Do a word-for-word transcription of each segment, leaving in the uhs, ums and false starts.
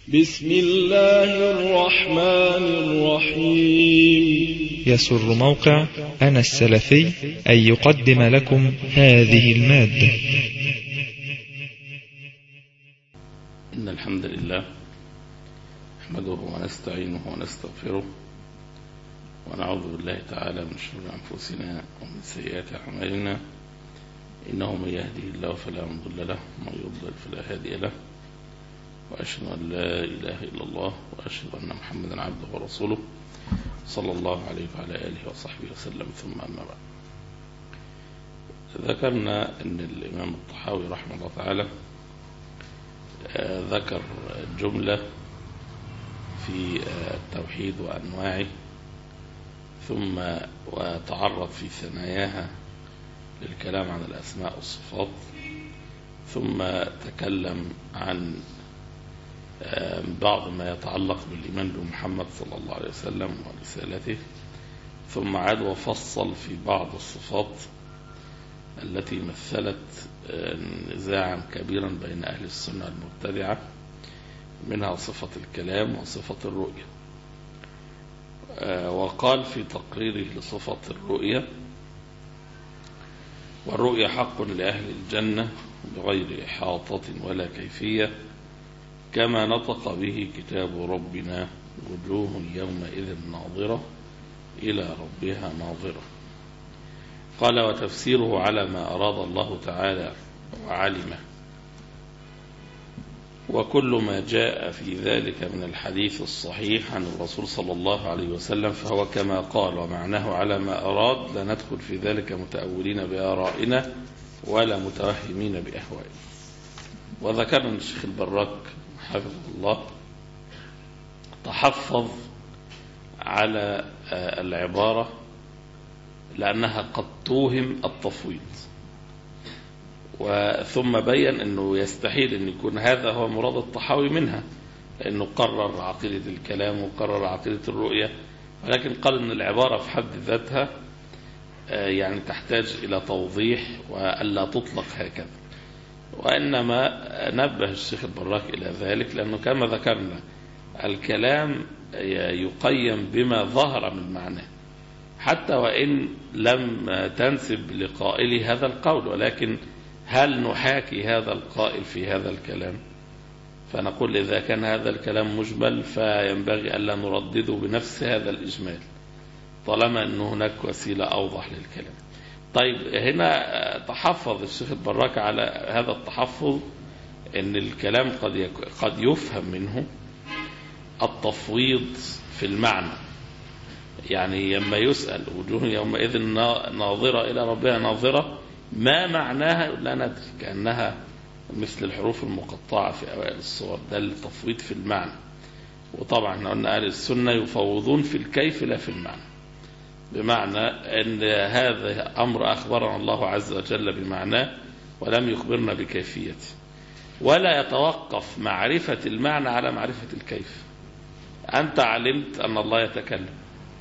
بسم الله الرحمن الرحيم. يسر موقع أنا السلفي أن يقدم لكم هذه المادة. إن الحمد لله نحمده ونستعينه ونستغفره ونعوذ بالله تعالى من شرور أنفسنا ومن سيئات أعمالنا، إنه من يهده الله فلا مضل له ومن يضلل فلا هادي له، وأشهد أن لا إله إلا الله وأشهد أن محمدا عبده ورسوله صلى الله عليه وعلى آله وصحبه وسلم. ثم أما بعد، ذكرنا أن الإمام الطحاوي رحمه الله تعالى ذكر جملة في التوحيد وأنواعه، ثم وتعرض في ثناياها للكلام عن الأسماء والصفات، ثم تكلم عن بعض ما يتعلق بالإيمان بمحمد صلى الله عليه وسلم ورسالته، ثم عاد وفصل في بعض الصفات التي مثلت نزاعا كبيرا بين أهل السنة المبتدعة، منها صفة الكلام وصفة الرؤية. وقال في تقريره لصفة الرؤية: والرؤية حق لأهل الجنة بغير إحاطة ولا كيفية، كما نطق به كتاب ربنا: وجوه يومئذ ناظرة إلى ربها ناظرة. قال: وتفسيره على ما أراد الله تعالى وعلمه، وكل ما جاء في ذلك من الحديث الصحيح عن الرسول صلى الله عليه وسلم فهو كما قال ومعناه على ما أراد، لا ندخل في ذلك متأولين بآرائنا ولا متوهمين بأهوائنا. وذكرنا الشيخ البراك حفظه الله تحفظ على العبارة لأنها قد توهم التفويض، وثم بين أنه يستحيل أن يكون هذا هو مراد الطحاوي منها، لأنه قرر عقيدة الكلام وقرر عقيدة الرؤية، ولكن قال أن العبارة في حد ذاتها يعني تحتاج إلى توضيح وألا تطلق هكذا. وإنما نبه الشيخ البراك إلى ذلك لأنه كما ذكرنا الكلام يقيم بما ظهر من معناه، حتى وإن لم تنسب لقائله هذا القول، ولكن هل نحاكي هذا القائل في هذا الكلام؟ فنقول إذا كان هذا الكلام مجمل فينبغي ألا نردده بنفس هذا الإجمال طالما أن هناك وسيلة أوضح للكلام. طيب، هنا تحفظ الشيخ البراك على هذا التحفظ أن الكلام قد قد يفهم منه التفويض في المعنى، يعني لما يسأل وجوه يومئذ ناظرة إلى ربها ناظرة ما معناها؟ لا ندري، كأنها مثل الحروف المقطعة في أوائل الصور، ده التفويض في المعنى. وطبعا احنا قلنا أهل السنة يفوضون في الكيف لا في المعنى، بمعنى أن هذا أمر أخبرنا الله عز وجل بمعناه ولم يخبرنا بكيفيته، ولا يتوقف معرفة المعنى على معرفة الكيف. أنت علمت أن الله يتكلم،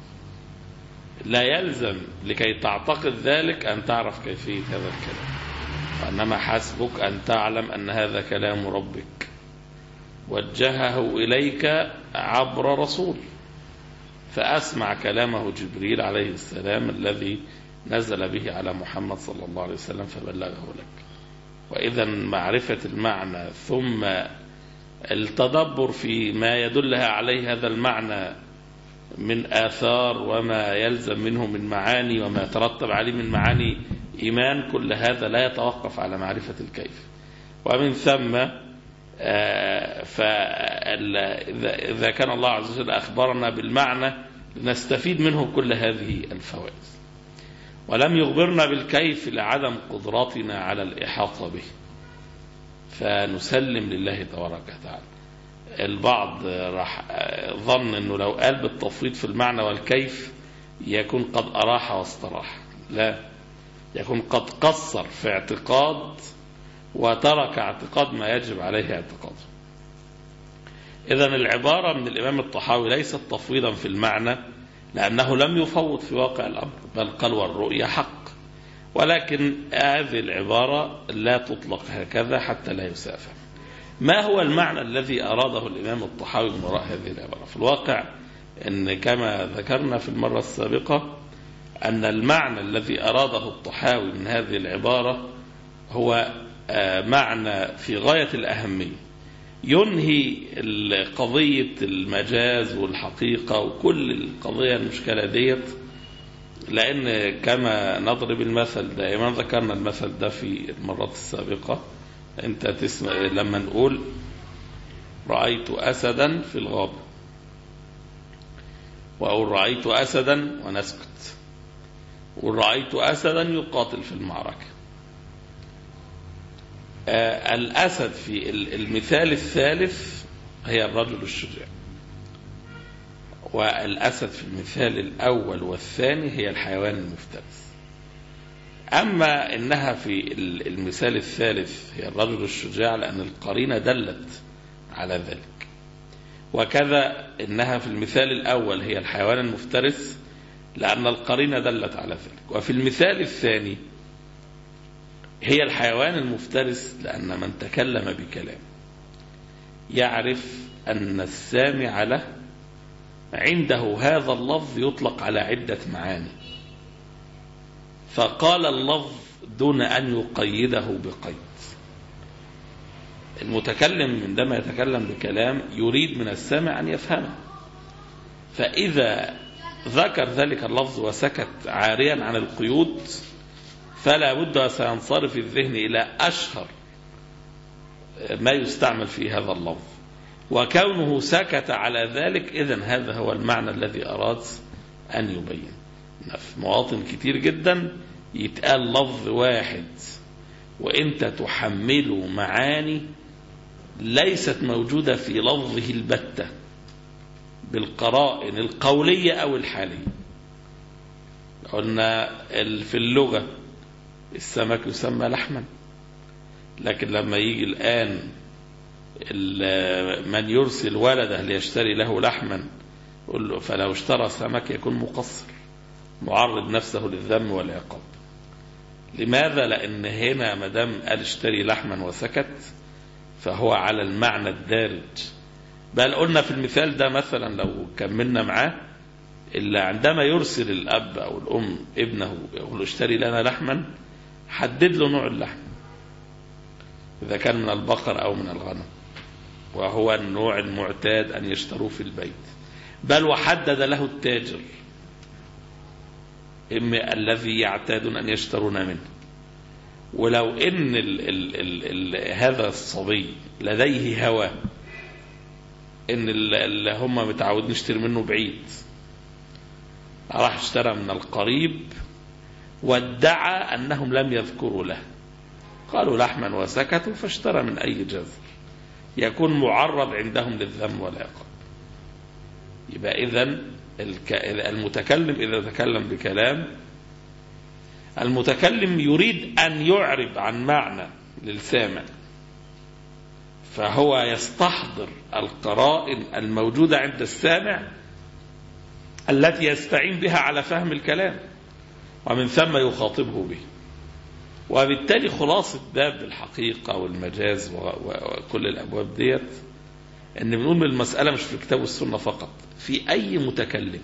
لا يلزم لكي تعتقد ذلك أن تعرف كيفية هذا الكلام، وإنما حسبك أن تعلم أن هذا كلام ربك وجهه إليك عبر رسول، فأسمع كلامه جبريل عليه السلام الذي نزل به على محمد صلى الله عليه وسلم فبلغه لك. وإذا معرفة المعنى ثم التدبر في ما يدلها عليه هذا المعنى من آثار وما يلزم منه من معاني وما يترتب عليه من معاني إيمان، كل هذا لا يتوقف على معرفة الكيف. ومن ثم فإذا كان الله عز وجل أخبرنا بالمعنى نستفيد منه كل هذه الفوائد، ولم يخبرنا بالكيف لعدم قدرتنا على الإحاطة به، فنسلم لله تبارك وتعالى. البعض راح ظن أنه لو قال بالتفويض في المعنى والكيف يكون قد أراح واستراح، لا، يكون قد قصر في اعتقاد وترك اعتقاد ما يجب عليه اعتقاده. إذن العبارة من الإمام الطحاوي ليست تفويضا في المعنى، لأنه لم يفوض في واقع الأمر، بل قال والرؤيا حق، ولكن هذه العبارة لا تطلق هكذا حتى لا يسافر. ما هو المعنى الذي أراده الإمام الطحاوي من وراء هذه العبارة؟ في الواقع أن كما ذكرنا في المرة السابقة أن المعنى الذي أراده الطحاوي من هذه العبارة هو معنى في غاية الأهمية، ينهي قضية المجاز والحقيقة وكل القضية المشكلة ديت. لأن كما نضرب المثل دائما، ذكرنا المثل ده في المرات السابقة، أنت تسمع لما نقول رأيت أسدا في الغابة، وأقول رأيت أسدا ونسكت، ورأيت أسدا يقاتل في المعركة. آه الأسد في المثال الثالث هي الرجل الشجاع، والأسد في المثال الأول والثاني هي الحيوان المفترس. أما إنها في المثال الثالث هي الرجل الشجاع لأن القرينة دلت على ذلك، وكذا إنها في المثال الأول هي الحيوان المفترس لأن القرينة دلت على ذلك، وفي المثال الثاني هي الحيوان المفترس لأن من تكلم بكلام يعرف أن السامع له عنده هذا اللفظ يطلق على عدة معاني، فقال اللفظ دون أن يقيده بقيد. المتكلم عندما يتكلم بكلام يريد من السامع أن يفهمه، فإذا ذكر ذلك اللفظ وسكت عاريا عن القيود فلا بد سينصرف الذهن إلى أشهر ما يستعمل في هذا اللفظ، وكونه سكت على ذلك إذن هذا هو المعنى الذي أراد أن يبين. في مواطن كتير جدا يتقال لفظ واحد وإنت تحمله معاني ليست موجودة في لفظه البتة بالقرائن القولية أو الحالية. قلنا في اللغة السمك يسمى لحما، لكن لما يجي الآن من يرسل ولده ليشتري له لحما فلو اشترى سمك يكون مقصر معرض نفسه للذم والعقاب. لماذا؟ لأن هنا مدام قال اشتري لحما وسكت فهو على المعنى الدارج. بل قلنا في المثال ده مثلا لو كملنا معاه، إلا عندما يرسل الأب أو الأم ابنه يقول اشتري لنا لحما حدد له نوع اللحم، إذا كان من البقر أو من الغنم، وهو النوع المعتاد أن يشتروه في البيت. بل وحدد له التاجر إما الذي يعتادون أن يشترون منه. ولو إن ال ال ال ال هذا الصبي لديه هوى إن اللي هم متعودين يشتري منه بعيد، راح اشترى من القريب وادعى أنهم لم يذكروا له، قالوا لحما وسكتوا فاشترى من أي جزر، يكون معرض عندهم للذم والعقاب. يبقى إذن المتكلم إذا تكلم بكلام، المتكلم يريد أن يعرب عن معنى للسامع، فهو يستحضر القرائن الموجودة عند السامع التي يستعين بها على فهم الكلام، ومن ثم يخاطبه به. وبالتالي خلاصة باب الحقيقة والمجاز وكل الأبواب ديت أن بنقول من المسألة مش في الكتاب والسنة فقط، في أي متكلم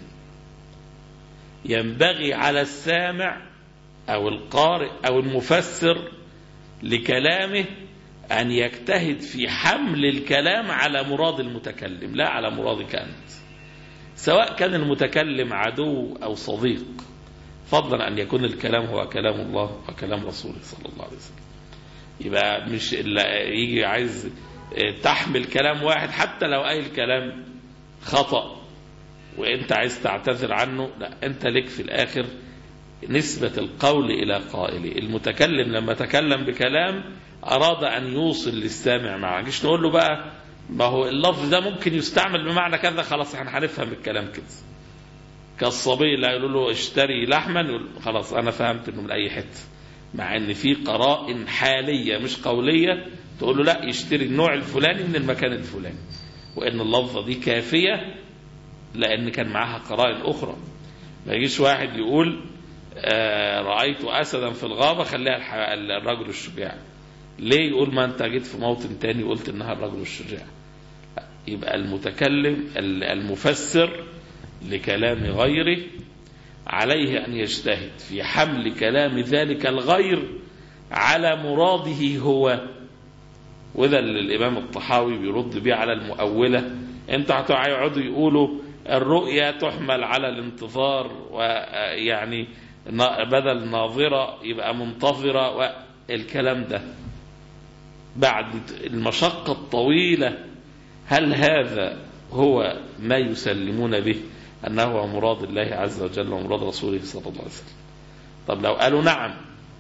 ينبغي على السامع أو القارئ أو المفسر لكلامه أن يجتهد في حمل الكلام على مراد المتكلم لا على مرادك أنت، سواء كان المتكلم عدو أو صديق، فضلا أن يكون الكلام هو كلام الله وكلام رسوله صلى الله عليه وسلم. يبقى مش إلا يجي عايز تحمل كلام واحد حتى لو أي الكلام خطأ وإنت عايز تعتذر عنه، لا، أنت لك في الآخر نسبة القول إلى قائله. المتكلم لما تكلم بكلام أراد أن يوصل للسامع معه، مش نقول له بقى ما هو اللفظ ده ممكن يستعمل بمعنى كذا، خلاص احنا هنفهم الكلام كده. كالصبي اللي يقول له اشتري لحما يقول خلاص أنا فهمت إنه من أي حتة، مع إن في قرائن حالية مش قولية تقول له لا يشتري النوع الفلاني من المكان الفلاني، وإن اللفظة دي كافية لأن كان معها قرائن أخرى. ما يجيش واحد يقول آه رأيت أسدا في الغابة خليها الرجل الشجاع، ليه يقول ما أنت جيت في موطن تاني قلت إنها الرجل الشجاع؟ يبقى المتكلم المفسر لكلام غيره عليه أن يجتهد في حمل كلام ذلك الغير على مراده هو. وذا اللي الإمام الطحاوي بيرد بيه على المؤولة. انت هتقعدوا يقولوا الرؤيا تحمل على الانتظار، ويعني بدل ناظرة يبقى منتظرة، والكلام ده بعد المشقة الطويلة هل هذا هو ما يسلمون به أنه هو مراد الله عز وجل ومراد رسوله صلى الله عليه وسلم؟ طب لو قالوا نعم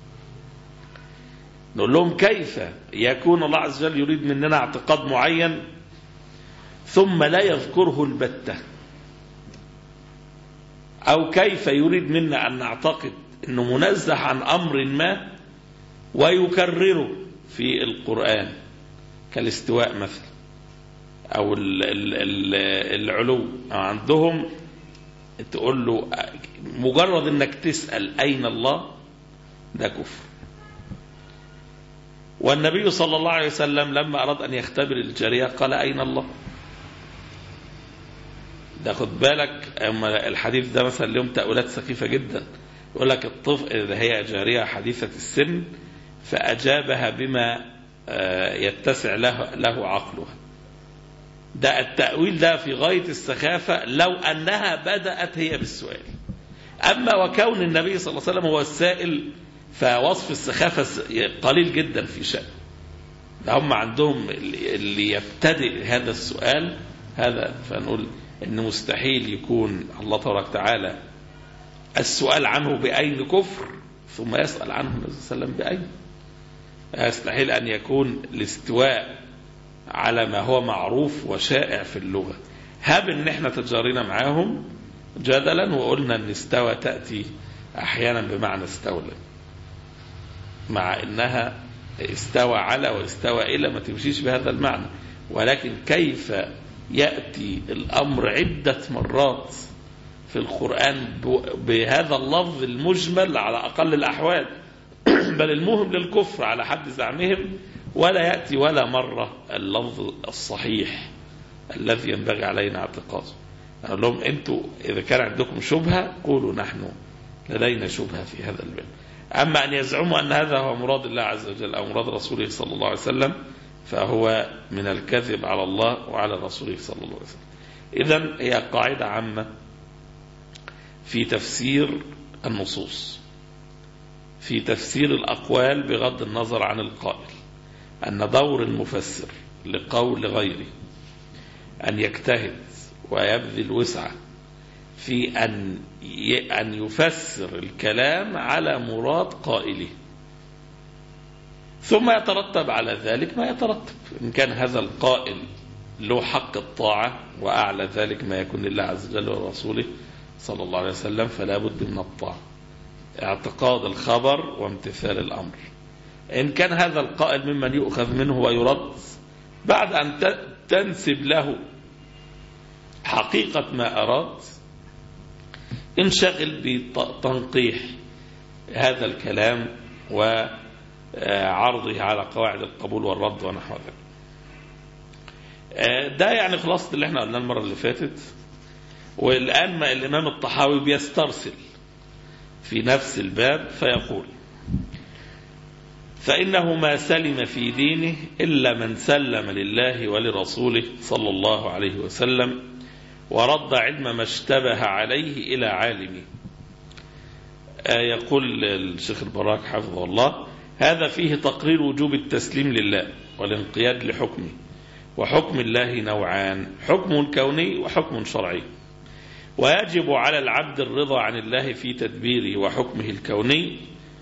نقول لهم كيف يكون الله عز وجل يريد مننا اعتقاد معين ثم لا يذكره البتة؟ أو كيف يريد منا أن نعتقد أنه منزه عن أمر ما ويكرره في القرآن كالاستواء مثلا أو العلو؟ عندهم تقول له مجرد أنك تسأل أين الله ده كفر. والنبي صلى الله عليه وسلم لما أراد أن يختبر الجارية قال أين الله؟ ده خد بالك الحديث ده مثلا لهم تأويلات سخيفة جدا. يقول لك الطفل إذا هي جارية حديثة السن فأجابها بما يتسع له, له عقلها. ده التأويل ده في غاية السخافة لو أنها بدأت هي بالسؤال. أما وكون النبي صلى الله عليه وسلم هو السائل فوصف السخافة قليل جدا في شأن. هم عندهم اللي يبتدئ هذا السؤال هذا، فنقول إن مستحيل يكون الله تبارك وتعالى السؤال عنه بأين كفر ثم يسأل عنه النبي صلى الله عليه وسلم بأين. يستحيل أن يكون الاستواء على ما هو معروف وشائع في اللغة. هاب إن احنا تجارينا معاهم جدلا وقلنا أن استوى تأتي أحيانا بمعنى استولى، مع إنها استوى على واستوى إلى ما تمشيش بهذا المعنى. ولكن كيف يأتي الأمر عدة مرات في القرآن بهذا اللفظ المجمل على أقل الأحوال بل المهم للكفر على حد زعمهم، ولا يأتي ولا مرة اللفظ الصحيح الذي ينبغي علينا اعتقاده. أقول لهم أنتوا إذا كان عندكم شبهة قولوا نحن لدينا شبهة في هذا الباب. أما أن يزعموا أن هذا هو مراد الله عز وجل أو مراد رسوله صلى الله عليه وسلم فهو من الكذب على الله وعلى رسوله صلى الله عليه وسلم. إذن هي قاعدة عامة في تفسير النصوص، في تفسير الأقوال بغض النظر عن القائل، أن دور المفسر لقول غيره أن يجتهد ويبذل وسعه في أن أن يفسر الكلام على مراد قائله، ثم يترتب على ذلك ما يترتب. إن كان هذا القائل له حق الطاعة وأعلى ذلك ما يكون لله عز وجل ورسوله صلى الله عليه وسلم فلا بد من الطاعة، اعتقاد الخبر وامتثال الأمر. إن كان هذا القائل ممن يؤخذ منه ويرد بعد أن تنسب له حقيقة ما أراد انشغل بتنقيح هذا الكلام وعرضه على قواعد القبول والرد ونحو ذلك. ده يعني خلاصة اللي احنا قلنا المرة اللي فاتت. والآن ما الإمام الطحاوي بيسترسل في نفس الباب فيقول: فإنه ما سلم في دينه إلا من سلم لله ولرسوله صلى الله عليه وسلم ورد علم ما اشتبه عليه إلى عالمه. يقول الشيخ البراك حفظه الله: هذا فيه تقرير وجوب التسليم لله والانقياد لحكمه. وحكم الله نوعان: حكم كوني وحكم شرعي. ويجب على العبد الرضا عن الله في تدبيره وحكمه الكوني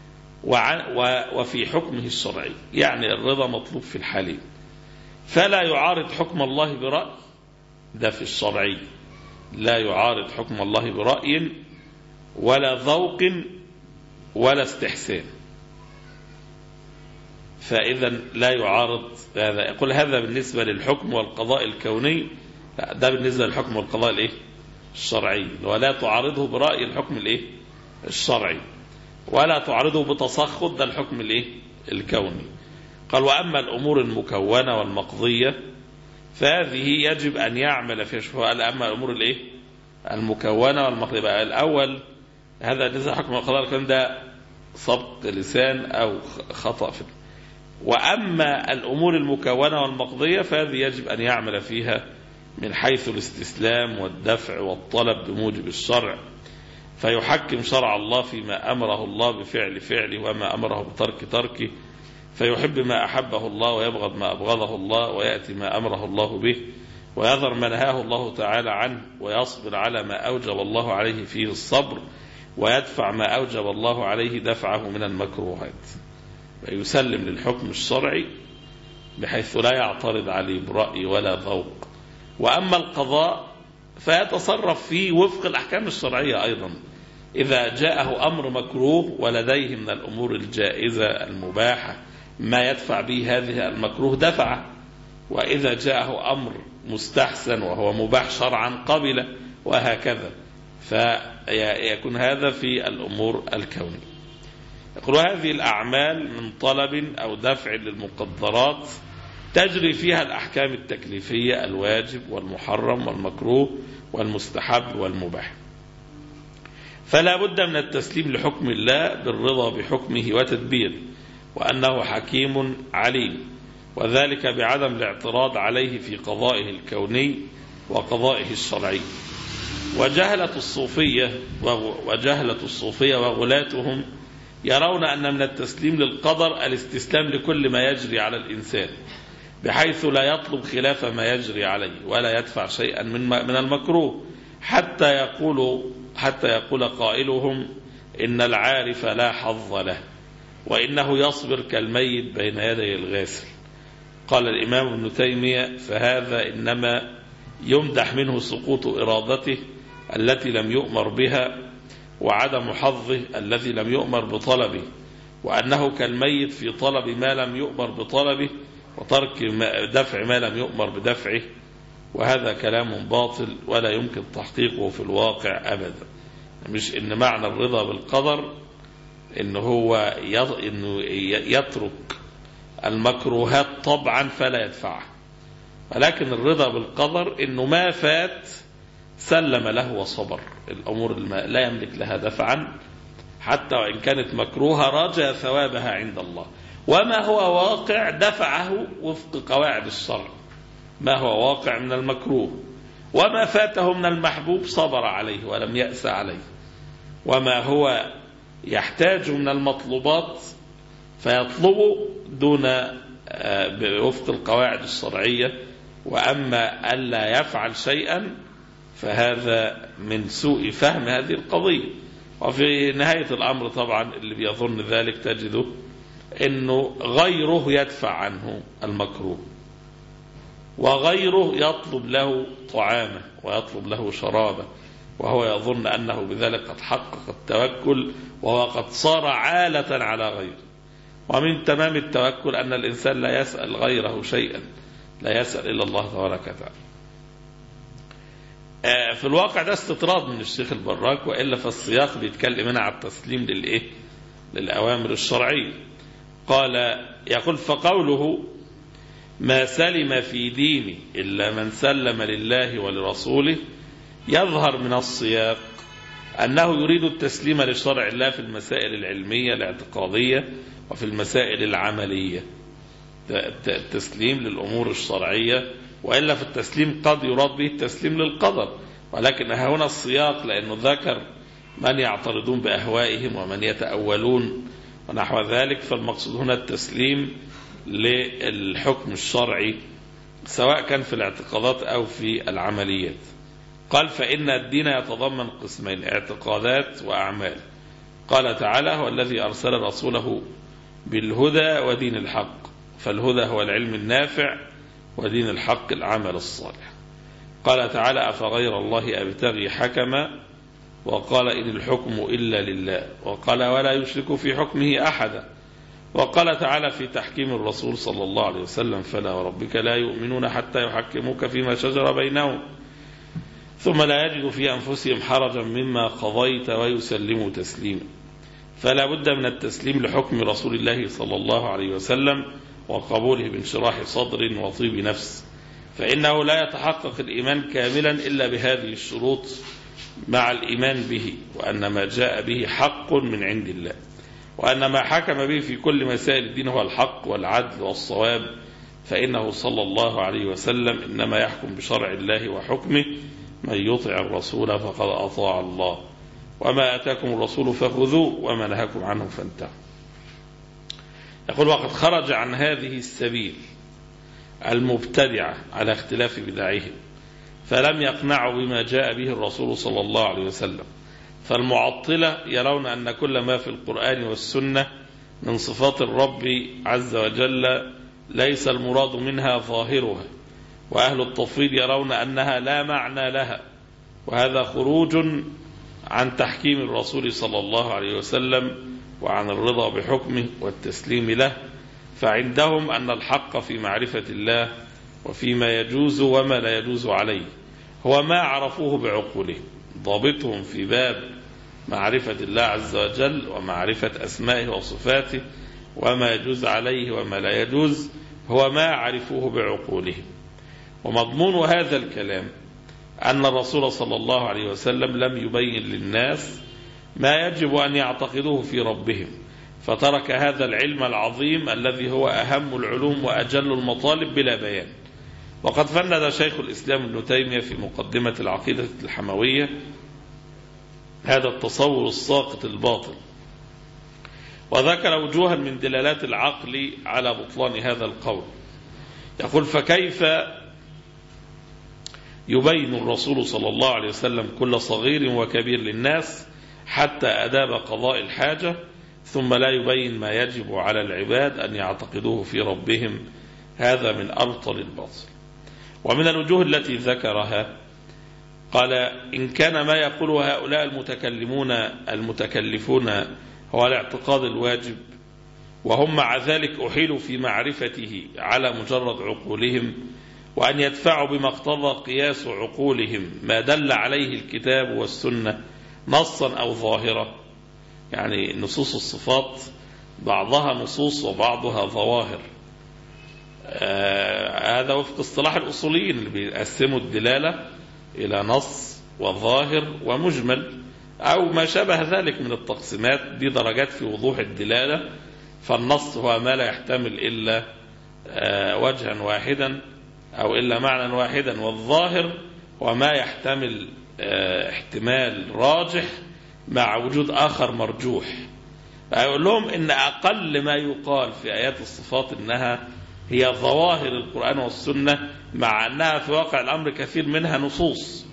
وفي حكمه الشرعي، يعني الرضا مطلوب في الحالين. فلا يعارض حكم الله برأي، ده في الشرعي، لا يعارض حكم الله برأي ولا ذوق ولا استحسان. فإذا لا يعارض هذا. يقول هذا بالنسبة للحكم والقضاء الكوني، ده بالنسبة للحكم والقضاء الايه الشرعي، ولا تعارضه برأي الحكم الايه الشرعي، ولا تعارضه بتسخط، ده الحكم الايه الكوني. قال وأما الأمور المكونة والمقضية فهذه يجب أن يعمل فيها. شوفوا قال أما الأمور الإيه المكونة والمقضية. بقى الأول هذا ليس حكم القضاء، الكلام ده سبق لسان أو خطأ في. وأما الأمور المكونة والمقضية فهذه يجب أن يعمل فيها من حيث الاستسلام والدفع والطلب بموجب الشرع، فيحكم شرع الله فيما أمره الله بفعل فعله وما أمره بترك تركه، فيحب ما أحبه الله ويبغض ما أبغضه الله، ويأتي ما أمره الله به ويذر ما نهاه الله تعالى عنه، ويصبر على ما أوجب الله عليه فيه الصبر، ويدفع ما أوجب الله عليه دفعه من المكروهات، ويسلم للحكم الشرعي بحيث لا يعترض عليه برأي ولا ذوق. وأما القضاء فيتصرف فيه وفق الأحكام الشرعية أيضا. إذا جاءه أمر مكروه ولديه من الأمور الجائزة المباحة ما يدفع به هذه المكروه دفع، وإذا جاءه أمر مستحسن وهو مباح شرعا قبل، وهكذا. فيكون هذا في الأمور الكونية. يقول هذه الأعمال من طلب أو دفع للمقدرات تجري فيها الأحكام التكليفية الواجب والمحرم والمكروه والمستحب والمباح، فلا بد من التسليم لحكم الله بالرضا بحكمه وتدبيره، وأنه حكيم عليم، وذلك بعدم الاعتراض عليه في قضائه الكوني وقضائه الشرعي. وجهلة الصوفية وجهلة الصوفية وغلاتهم يرون أن من التسليم للقدر الاستسلام لكل ما يجري على الإنسان، بحيث لا يطلب خلاف ما يجري عليه ولا يدفع شيئا من من المكروه، حتى يقول حتى يقول قائلهم إن العارف لا حظ له، وإنه يصبر كالميت بين يدي الغاسل. قال الإمام ابن تيمية فهذا إنما يمدح منه سقوط إرادته التي لم يؤمر بها، وعدم حظه الذي لم يؤمر بطلبه، وأنه كالميت في طلب ما لم يؤمر بطلبه وترك دفع ما لم يؤمر بدفعه. وهذا كلام باطل ولا يمكن تحقيقه في الواقع أبدا. مش إن معنى الرضا بالقدر إنه هو إنه يترك المكروهات طبعا فلا يدفعها، ولكن الرضا بالقدر إنه ما فات سلم له وصبر. الأمور لا يملك لها دفعا حتى وإن كانت مكروهة رجى ثوابها عند الله، وما هو واقع دفعه وفق قواعد الشرع، ما هو واقع من المكروه، وما فاته من المحبوب صبر عليه ولم يأس عليه، وما هو يحتاج من المطلوبات فيطلبه دون وفق القواعد الشرعية. وأما ألا يفعل شيئا فهذا من سوء فهم هذه القضية. وفي نهاية الأمر طبعا اللي بيظن ذلك تجده إنه غيره يدفع عنه المكروه، وغيره يطلب له طعامه ويطلب له شرابه، وهو يظن أنه بذلك قد حقق التوكل، وهو قد صار عالة على غيره. ومن تمام التوكل أن الإنسان لا يسأل غيره شيئا، لا يسأل إلا الله تبارك وتعالى. في الواقع ده استطراد من الشيخ البراك، وإلا فالسياق بيتكلم هنا على التسليم للإيه؟ للأوامر الشرعية. قال يقول فقوله ما سلم في دينه إلا من سلم لله ولرسوله يظهر من السياق أنه يريد التسليم لشرع الله في المسائل العلمية الاعتقادية وفي المسائل العملية، التسليم للأمور الشرعية. وإلا في التسليم قد يراد به التسليم للقدر، ولكن هنا السياق لأنه ذكر من يعترضون بأهوائهم ومن يتأولون ونحو ذلك، فالمقصود هنا التسليم للحكم الشرعي سواء كان في الاعتقادات أو في العمليات. قال فإن الدين يتضمن قسمين، اعتقادات وأعمال. قال تعالى هو الذي أرسل رسوله بالهدى ودين الحق، فالهدى هو العلم النافع ودين الحق العمل الصالح. قال تعالى أفغير الله أبتغي حكما، وقال إن الحكم إلا لله، وقال ولا يشرك في حكمه أحدا. وقال تعالى في تحكيم الرسول صلى الله عليه وسلم فلا وربك لا يؤمنون حتى يحكموك فيما شجر بينهم ثم لا يجدوا في أنفسهم حرجا مما قضيت ويسلموا تسليما. فلا بد من التسليم لحكم رسول الله صلى الله عليه وسلم وقبوله بانشراح صدر وطيب نفس، فإنه لا يتحقق الإيمان كاملا إلا بهذه الشروط مع الإيمان به، وأن ما جاء به حق من عند الله، وأن ما حكم به في كل مسائل الدين هو الحق والعدل والصواب، فإنه صلى الله عليه وسلم إنما يحكم بشرع الله وحكمه، من يطع الرسول فقد أطاع الله، وما أتاكم الرسول فخذوه وما نهاكم عنه فانتهوا. يقول: وقد خرج عن هذه السبيل المبتدعة على اختلاف بدعهم، فلم يقنعوا بما جاء به الرسول صلى الله عليه وسلم. فالمعطلة يرون أن كل ما في القرآن والسنة من صفات الرب عز وجل ليس المراد منها ظاهرها، وأهل التفويض يرون أنها لا معنى لها، وهذا خروج عن تحكيم الرسول صلى الله عليه وسلم وعن الرضا بحكمه والتسليم له. فعندهم أن الحق في معرفة الله وفيما يجوز وما لا يجوز عليه هو ما عرفوه بعقولهم. ضابطهم في باب معرفة الله عز وجل ومعرفة أسمائه وصفاته وما يجوز عليه وما لا يجوز هو ما عرفوه بعقولهم. ومضمون هذا الكلام أن الرسول صلى الله عليه وسلم لم يبين للناس ما يجب أن يعتقدوه في ربهم، فترك هذا العلم العظيم الذي هو أهم العلوم وأجل المطالب بلا بيان. وقد فند شيخ الإسلام ابن تيمية في مقدمة العقيدة الحموية هذا التصور الساقط الباطل، وذكر وجوها من دلالات العقل على بطلان هذا القول. يقول: فكيف يبين الرسول صلى الله عليه وسلم كل صغير وكبير للناس حتى أداب قضاء الحاجة، ثم لا يبين ما يجب على العباد أن يعتقدوه في ربهم؟ هذا من أبطل الباطل. ومن الوجوه التي ذكرها قال: إن كان ما يقوله هؤلاء المتكلمون المتكلفون هو الاعتقاد الواجب، وهم مع ذلك أحيلوا في معرفته على مجرد عقولهم، وأن يدفعوا بما اقتضى قياس عقولهم ما دل عليه الكتاب والسنة نصا أو ظاهرة، يعني نصوص الصفات بعضها نصوص وبعضها ظواهر. آه هذا وفق اصطلاح الأصوليين اللي بيقسموا الدلالة إلى نص وظاهر ومجمل أو ما شابه ذلك من التقسيمات. دي درجات في وضوح الدلالة. فالنص هو ما لا يحتمل إلا آه وجها واحدا أو إلا معنى واحدا، والظاهر هو ما يحتمل آه احتمال راجح مع وجود آخر مرجوح. أقول لهم إن أقل ما يقال في آيات الصفات إنها هي ظواهر القرآن والسنة، مع أنها في واقع الأمر كثير منها نصوص.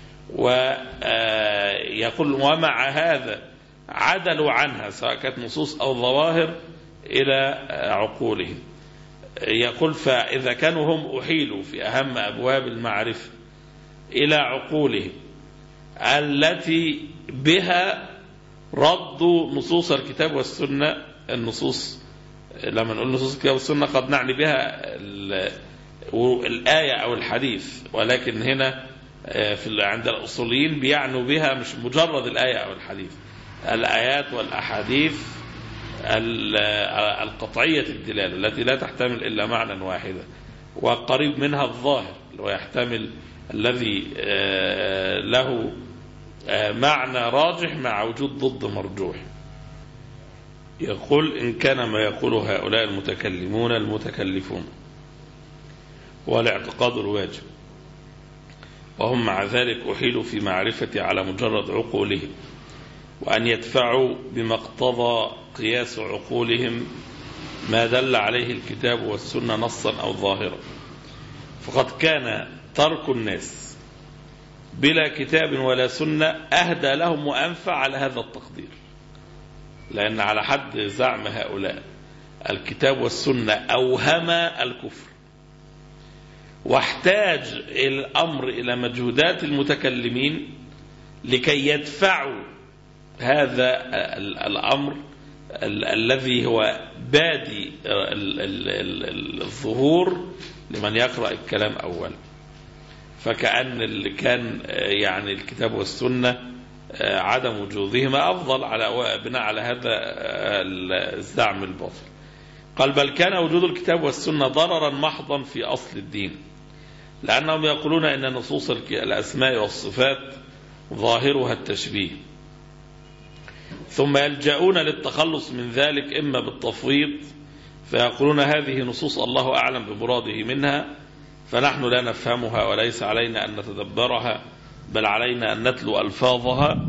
ويقول: ومع هذا عدلوا عنها سواء كانت نصوص أو ظواهر إلى عقولهم. يقول: فإذا كانوا هم أحيلوا في أهم أبواب المعرفة إلى عقولهم التي بها ردوا نصوص الكتاب والسنة. النصوص لما نقول نصوص الكتاب والسنة قد نعني بها الآية أو الحديث، ولكن هنا في عند الأصوليين بيعنوا بها مش مجرد الآية أو الحديث، الآيات والأحاديث القطعية الدلالة التي لا تحتمل إلا معنى واحدا، وقريب منها الظاهر ويحتمل الذي له معنى راجح مع وجود ضد مرجوح. يقول: إن كان ما يقول هؤلاء المتكلمون المتكلفون هو الاعتقاد الواجب، وهم مع ذلك أحيلوا في معرفة على مجرد عقولهم، وأن يدفعوا بما اقتضى قياس عقولهم ما دل عليه الكتاب والسنة نصا أو ظاهرا، فقد كان ترك الناس بلا كتاب ولا سنة أهدى لهم وأنفع على هذا التقدير. لأن على حد زعم هؤلاء الكتاب والسنة أوهما الكفر، واحتاج الأمر إلى مجهودات المتكلمين لكي يدفعوا هذا الأمر الذي هو بادي الظهور لمن يقرأ الكلام أولا. فكأن اللي كان يعني الكتاب والسنة عدم وجودهما أفضل على بناء على هذا الزعم الباطل. قال بل كان وجود الكتاب والسنة ضررا محضا في أصل الدين، لأنهم يقولون إن نصوص الأسماء والصفات ظاهرها التشبيه، ثم يلجؤون للتخلص من ذلك إما بالتفويض، فيقولون هذه نصوص الله أعلم بمراده منها، فنحن لا نفهمها وليس علينا أن نتدبرها، بل علينا أن نتلو ألفاظها.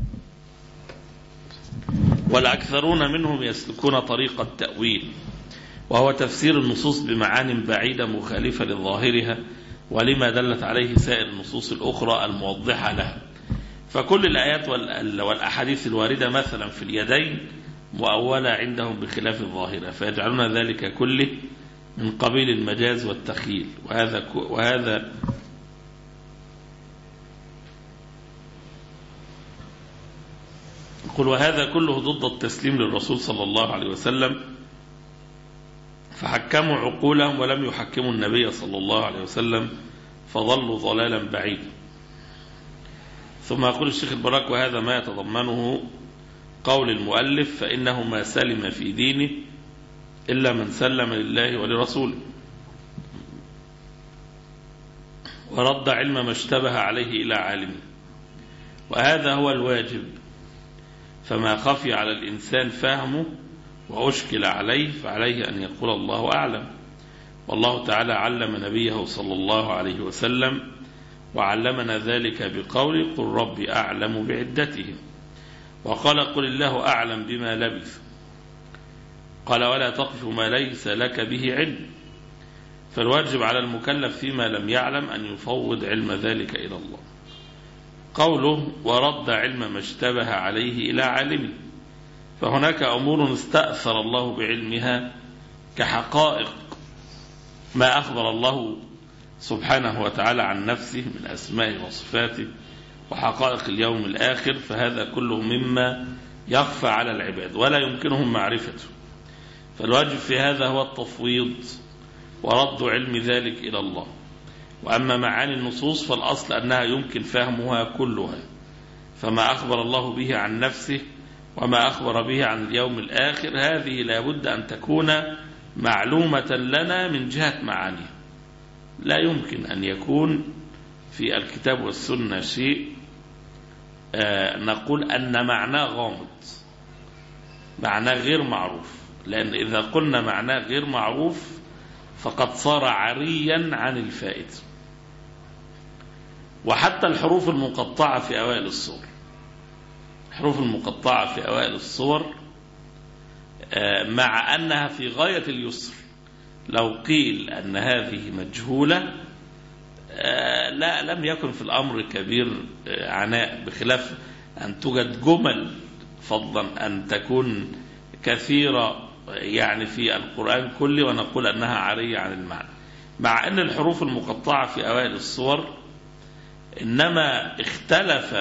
والأكثرون منهم يسلكون طريق التأويل، وهو تفسير النصوص بمعان بعيدة مخالفة لظاهرها ولما دلت عليه سائر النصوص الأخرى الموضحة لها. فكل الآيات والأحاديث الواردة مثلا في اليدين مؤولة عندهم بخلاف الظاهرة، فيجعلون ذلك كله من قبيل المجاز والتخيل، وهذا وهذا قل وهذا كله ضد التسليم للرسول صلى الله عليه وسلم، فحكموا عقولهم ولم يحكموا النبي صلى الله عليه وسلم، فضلوا ضلالا بعيدا. ثم يقول الشيخ البراك وهذا ما يتضمنه قول المؤلف فإنه ما سلم في دينه إلا من سلم لله ولرسوله، ورد علم ما اشتبه عليه إلى عالمه، وهذا هو الواجب، فما خفي على الإنسان فهمه وأشكل عليه فعليه أن يقول الله أعلم. والله تعالى علم نبيه صلى الله عليه وسلم، وعلمنا ذلك بقول قل ربي أعلم بعدتهم، وقال قل الله أعلم بما لبث، قال ولا تقف ما ليس لك به علم. فالواجب على المكلف فيما لم يعلم أن يفوض علم ذلك إلى الله. قوله ورد علم ما اشتبه عليه إلى عالمه، فهناك أمور استأثر الله بعلمها كحقائق ما أخبر الله سبحانه وتعالى عن نفسه من أسمائه وصفاته وحقائق اليوم الآخر، فهذا كله مما يخفى على العباد ولا يمكنهم معرفته، فالواجب في هذا هو التفويض ورد علم ذلك إلى الله. وأما معاني النصوص فالأصل أنها يمكن فهمها كلها، فما أخبر الله به عن نفسه وما أخبر به عن اليوم الآخر هذه لا بد أن تكون معلومة لنا من جهة معانيها. لا يمكن أن يكون في الكتاب والسنة شيء آه نقول أن معناه غامض، معناه غير معروف، لأن إذا قلنا معناه غير معروف فقد صار عريا عن الفائدة. وحتى الحروف المقطعة في أوائل الصور، الحروف المقطعة في أوائل الصور آه مع أنها في غاية اليسر، لو قيل أن هذه مجهولة آه لا لم يكن في الأمر كبير آه عناء، بخلاف أن توجد جمل فضلا أن تكون كثيرة يعني في القرآن كله ونقول أنها عارية عن المعنى، مع أن الحروف المقطعة في أوائل الصور إنما اختلف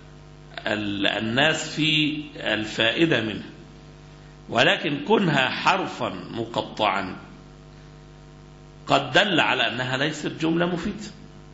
الناس في الفائدة منها، ولكن كونها حرفا مقطعا قد دل على أنها ليست جملة مفيدة،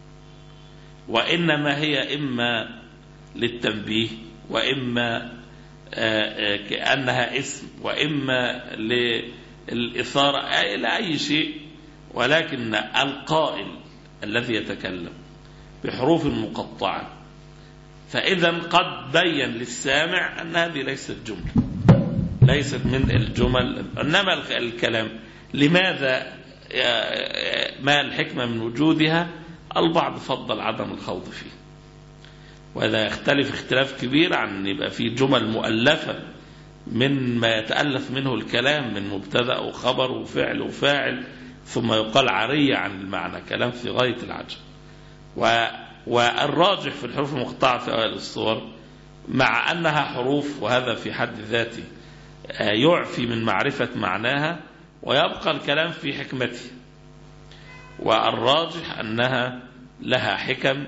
وإنما هي إما للتنبيه وإما كأنها اسم وإما للإثارة إلى أي شيء، ولكن القائل الذي يتكلم بحروف مقطعة فإذا قد بين للسامع أن هذه ليست جملة، ليست من الجمل، إنما الكلام. لماذا؟ ما الحكمة من وجودها؟ البعض فضل عدم الخوض فيه، وهذا يختلف اختلاف كبير عن أن يبقى فيه جمل مؤلفة من ما يتألف منه الكلام من مبتدأ وخبر وفعل وفاعل ثم يقال عارية عن المعنى، كلام في غاية العجب. والراجح في الحروف المقطعة في أوائل الصور مع أنها حروف، وهذا في حد ذاته يعفي من معرفة معناها ويبقى الكلام في حكمته، والراجح أنها لها حكم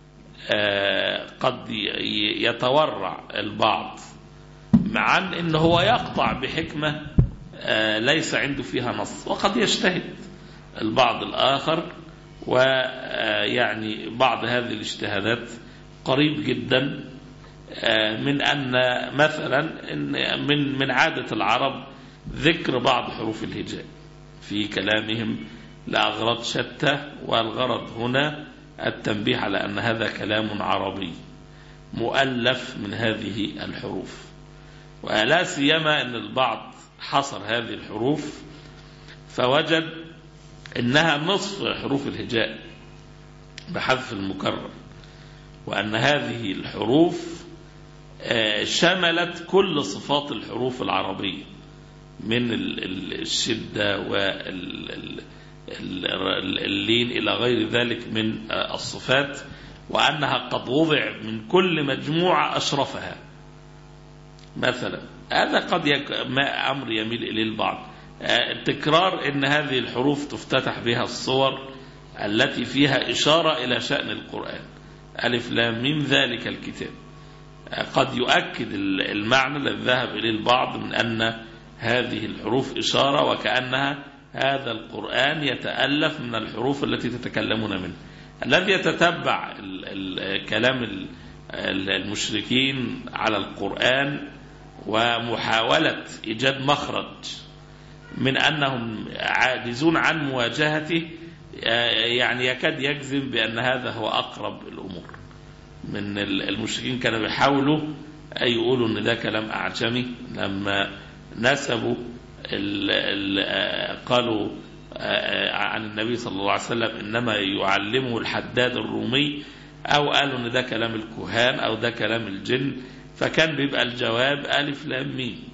قد يتورع البعض عن أنه هو يقطع بحكمة ليس عنده فيها نص، وقد يجتهد البعض الآخر، ويعني بعض هذه الاجتهادات قريب جدا من أن مثلا من من عادة العرب ذكر بعض حروف الهجاء في كلامهم لأغراض شتى، والغرض هنا التنبيه على أن هذا كلام عربي مؤلف من هذه الحروف، ولا سيما أن البعض حصر هذه الحروف فوجد أنها نصف حروف الهجاء بحذف المكرر، وأن هذه الحروف شملت كل صفات الحروف العربية من الشدة واللين إلى غير ذلك من الصفات، وأنها قد وضع من كل مجموعة أشرفها. مثلا هذا قد أمر يميل إليه البعض، تكرار أن هذه الحروف تفتتح بها الصور التي فيها إشارة إلى شأن القرآن، ألف لام ميم ذلك الكتاب، قد يؤكد المعنى الذي ذهب إليه البعض من أن هذه الحروف إشارة وكأنها هذا القرآن يتألف من الحروف التي تتكلمون منه. الذي يتتبع كلام المشركين على القرآن ومحاولة إيجاد مخرج من أنهم عاجزون عن مواجهته، يعني يكاد يجزم بأن هذا هو أقرب الأمور. من المشركين كانوا بيحاولوا أن يقولوا أن ده كلام أعجمي، لما نسبوا ال ال قالوا عن النبي صلى الله عليه وسلم إنما يعلمه الحداد الرومي، أو قالوا أن ده كلام الكهان أو ده كلام الجن، فكان بيبقى الجواب ألف لام ميم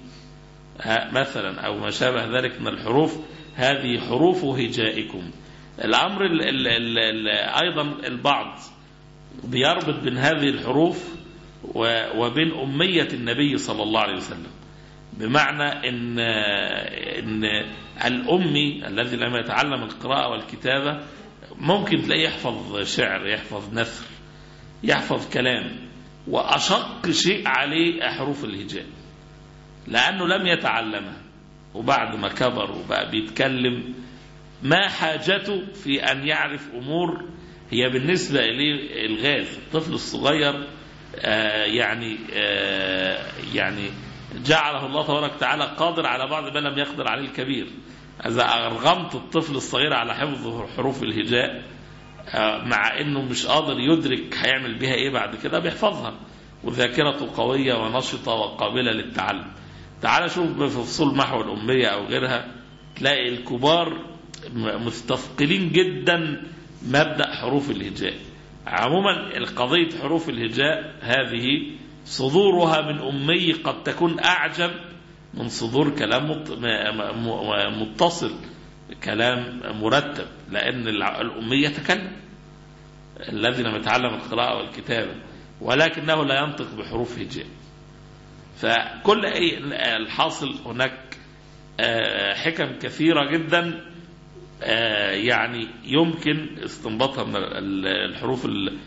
مثلا أو ما شابه ذلك من الحروف، هذه حروف هجائكم. الأمر ال ال ال ال أيضا البعض بيربط بين هذه الحروف وبين أمية النبي صلى الله عليه وسلم، بمعنى إن, إن الأمي الذي لم يتعلم القراءة والكتابة ممكن تلاقيه يحفظ شعر، يحفظ نثر، يحفظ كلام، وأشق شيء عليه حروف الهجاء لأنه لم يتعلمها، وبعد ما كبر وبقى بيتكلم ما حاجته في أن يعرف أمور هي بالنسبة إليه الغاز. الطفل الصغير آه يعني آه يعني جعله الله تبارك وتعالى قادر على بعض ما لم يقدر عليه الكبير. إذا أرغمت الطفل الصغير على حفظ حروف الهجاء آه مع أنه مش قادر يدرك هيعمل بها إيه بعد كده، بيحفظها وذاكرته قوية ونشطة وقابلة للتعلم. تعال شوف في فصول محو الأمية أو غيرها، تلاقي الكبار مستثقلين جدا مبدأ حروف الهجاء. عموما القضية حروف الهجاء هذه صدورها من أمي قد تكون أعجب من صدور كلام متصل، كلام مرتب، لأن الأمي يتكلم الذي لم يتعلم القراءة والكتابة، ولكنه لا ينطق بحروف هجاء. فكل أي الحاصل هناك حكم كثيرة جدا يعني يمكن استنباطها من الحروف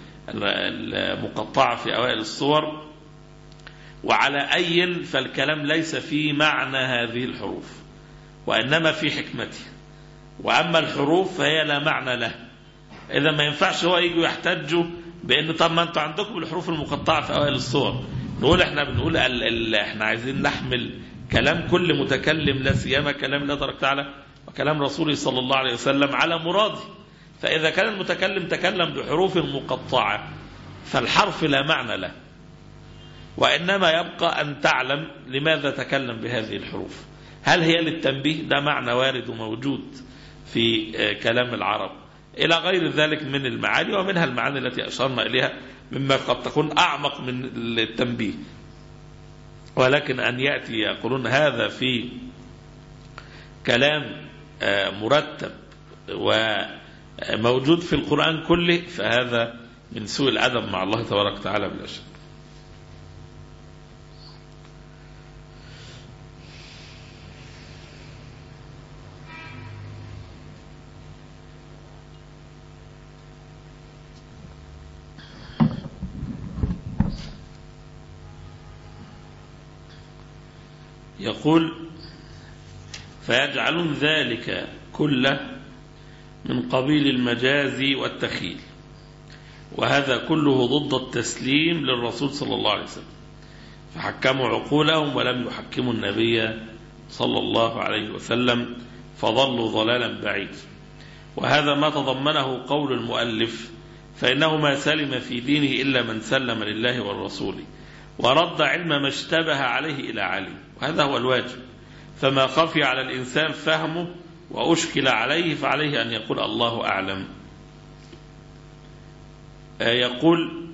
المقطعة في أوائل الصور. وعلى أي فالكلام ليس في معنى هذه الحروف وإنما في حكمتها، وأما الحروف فهي لا معنى لها. إذا ما ينفعش هو يجوا يحتجوا بأن طب ما أنتوا عندكم الحروف المقطعة في أوائل الصور، نقول إحنا بنقول ال ال إحنا عايزين نحمل كلام كل متكلم، لا سيما كلام الله تبارك وتعالى وكلام رسوله صلى الله عليه وسلم، على مرادي. فإذا كان المتكلم تكلم بحروف مقطعة فالحرف لا معنى له، وإنما يبقى أن تعلم لماذا تكلم بهذه الحروف. هل هي للتنبيه؟ ده معنى وارد وموجود في كلام العرب، إلى غير ذلك من المعاني، ومنها المعاني التي أشرنا إليها مما قد تكون أعمق من التنبيه. ولكن أن يأتي يقولون هذا في كلام مرتب وموجود في القرآن كله، فهذا من سوء الأدب مع الله تبارك وتعالى بلا شك. يقول فيجعلون ذلك كله من قبيل المجاز والتخيل، وهذا كله ضد التسليم للرسول صلى الله عليه وسلم، فحكموا عقولهم ولم يحكموا النبي صلى الله عليه وسلم فضلوا ضلالا بعيدا. وهذا ما تضمنه قول المؤلف: فإنه ما سلم في دينه إلا من سلم لله والرسول ورد علم ما اشتبه عليه إلى علم. وهذا هو الواجب، فما خفي على الإنسان فهمه وأشكل عليه فعليه أن يقول الله أعلم. يقول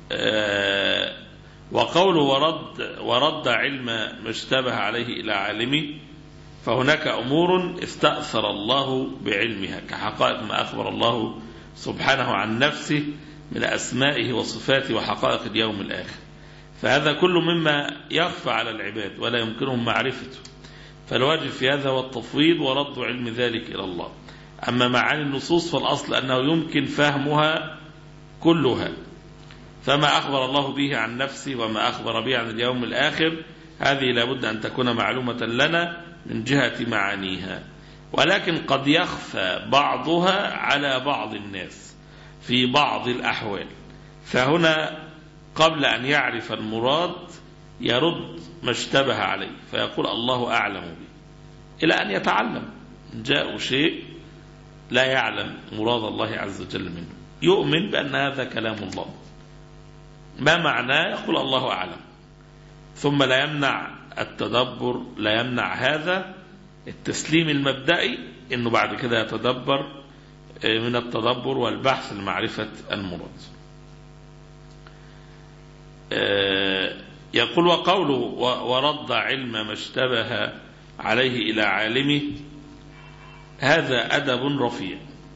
وقوله ورد, ورد علم ما اشتبه عليه إلى عالمه، فهناك أمور استأثر الله بعلمها كحقائق ما أخبر الله سبحانه عن نفسه من أسمائه وصفاته وحقائق اليوم الآخر، فهذا كل مما يخفى على العباد ولا يمكنهم معرفته، فالواجب في هذا هو التفويض ورد علم ذلك إلى الله. أما معاني النصوص فالأصل أنه يمكن فهمها كلها، فما أخبر الله به عن نفسه وما أخبر به عن اليوم الآخر هذه لابد أن تكون معلومة لنا من جهة معانيها، ولكن قد يخفى بعضها على بعض الناس في بعض الأحوال، فهنا قبل أن يعرف المراد يرد ما اشتبه عليه فيقول الله أعلم به إلى أن يتعلم. جاء شيء لا يعلم مراد الله عز وجل منه يؤمن بأن هذا كلام الله، ما معناه؟ يقول الله أعلم. ثم لا يمنع التدبر، لا يمنع هذا التسليم المبدئي أنه بعد كده يتدبر من التدبر والبحث لمعرفة المراد. يقول وقوله ورد علم ما اشتبه عليه إلى عالمه، هذا أدب رفيع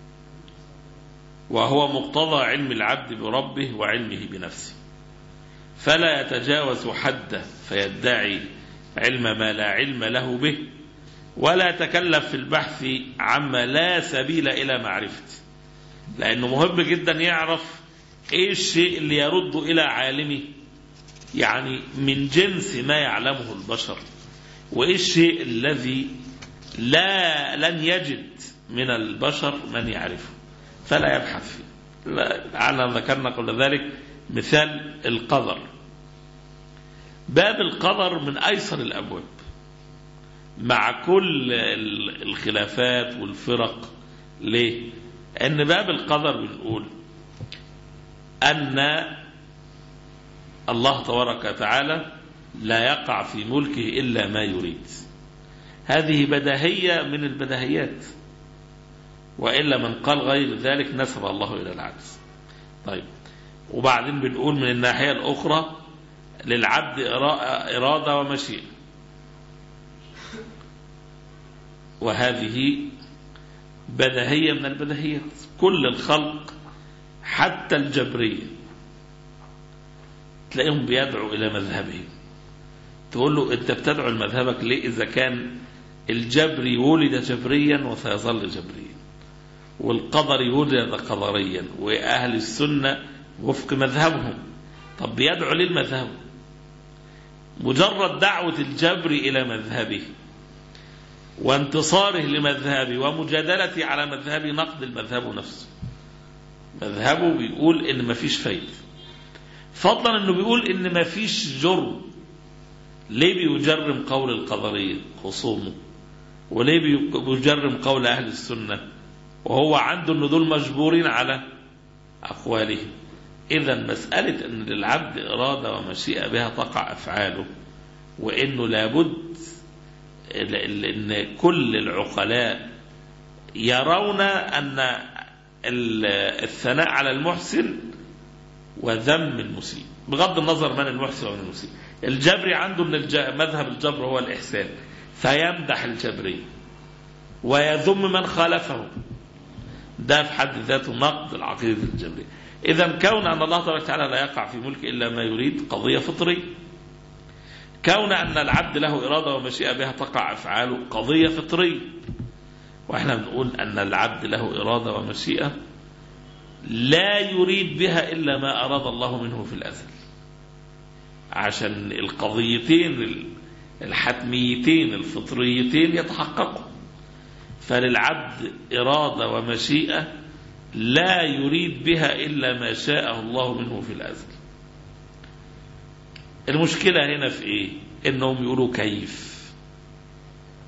وهو مقتضى علم العبد بربه وعلمه بنفسه، فلا يتجاوز حده فيدعي علم ما لا علم له به، ولا يتكلف في البحث عما لا سبيل إلى معرفته، لأنه مهم جدا يعرف إيه الشيء اللي يرد إلى عالمه، يعني من جنس ما يعلمه البشر، وإيه الشيء الذي لا لن يجد من البشر من يعرفه فلا يبحث فيه. أنا ذكرنا قبل ذلك مثال القدر. باب القدر من أيسر الأبواب مع كل الخلافات والفرق. ليه؟ أن باب القدر بنقول أن الله تبارك وتعالى لا يقع في ملكه إلا ما يريد، هذه بديهية من البديهيات، وإلا من قال غير ذلك نسب الله إلى العجز. طيب، وبعدين بنقول من الناحية الأخرى للعبد إرادة ومشيئة، وهذه بديهية من البديهيات. كل الخلق حتى الجبرية تلاقيهم بيدعوا إلى مذهبهم، تقول له أنت بتدعو لمذهبك ليه إذا كان الجبري ولد جبريا وسيظل جبريا، والقدري ولد قدريا، وأهل السنة وفق مذهبهم. طب بيدعو للمذهب، مجرد دعوة الجبري إلى مذهبه وانتصاره لمذهبه ومجادلته على مذهبه نقد المذهب نفسه. مذهبه بيقول إن مفيش فايدة، فضلا إنه بيقول إن مفيش جرم. ليه بيجرم قول القدرية خصومه؟ وليه بيجرم قول أهل السنة وهو عنده إن دول مجبورين على أقوالهم؟ إذا مسألة أن للعبد إرادة ومشيئة بها تقع أفعاله، وإنه لابد أن كل العقلاء يرون أن الثناء على المحسن وذم المسيء بغض النظر من المحسن ومن المسيء. الجبري عنده أن مذهب الجبر هو الإحسان، فيمدح الجبري ويذم من خالفه، ده في حد ذاته نقد العقيدة الجبرية. إذا كون أن الله تبارك وتعالى لا يقع في ملك إلا ما يريد قضية فطرية، كون أن العبد له إرادة ومشيئة بها تقع أفعاله قضية فطرية، وإحنا بنقول أن العبد له إرادة ومشيئة لا يريد بها إلا ما أراد الله منه في الأزل، عشان القضيتين الحتميتين الفطريتين يتحققوا. فللعبد إرادة ومشيئة لا يريد بها إلا ما شاءه الله منه في الأزل. المشكلة هنا في إيه؟ إنهم يقولوا كيف.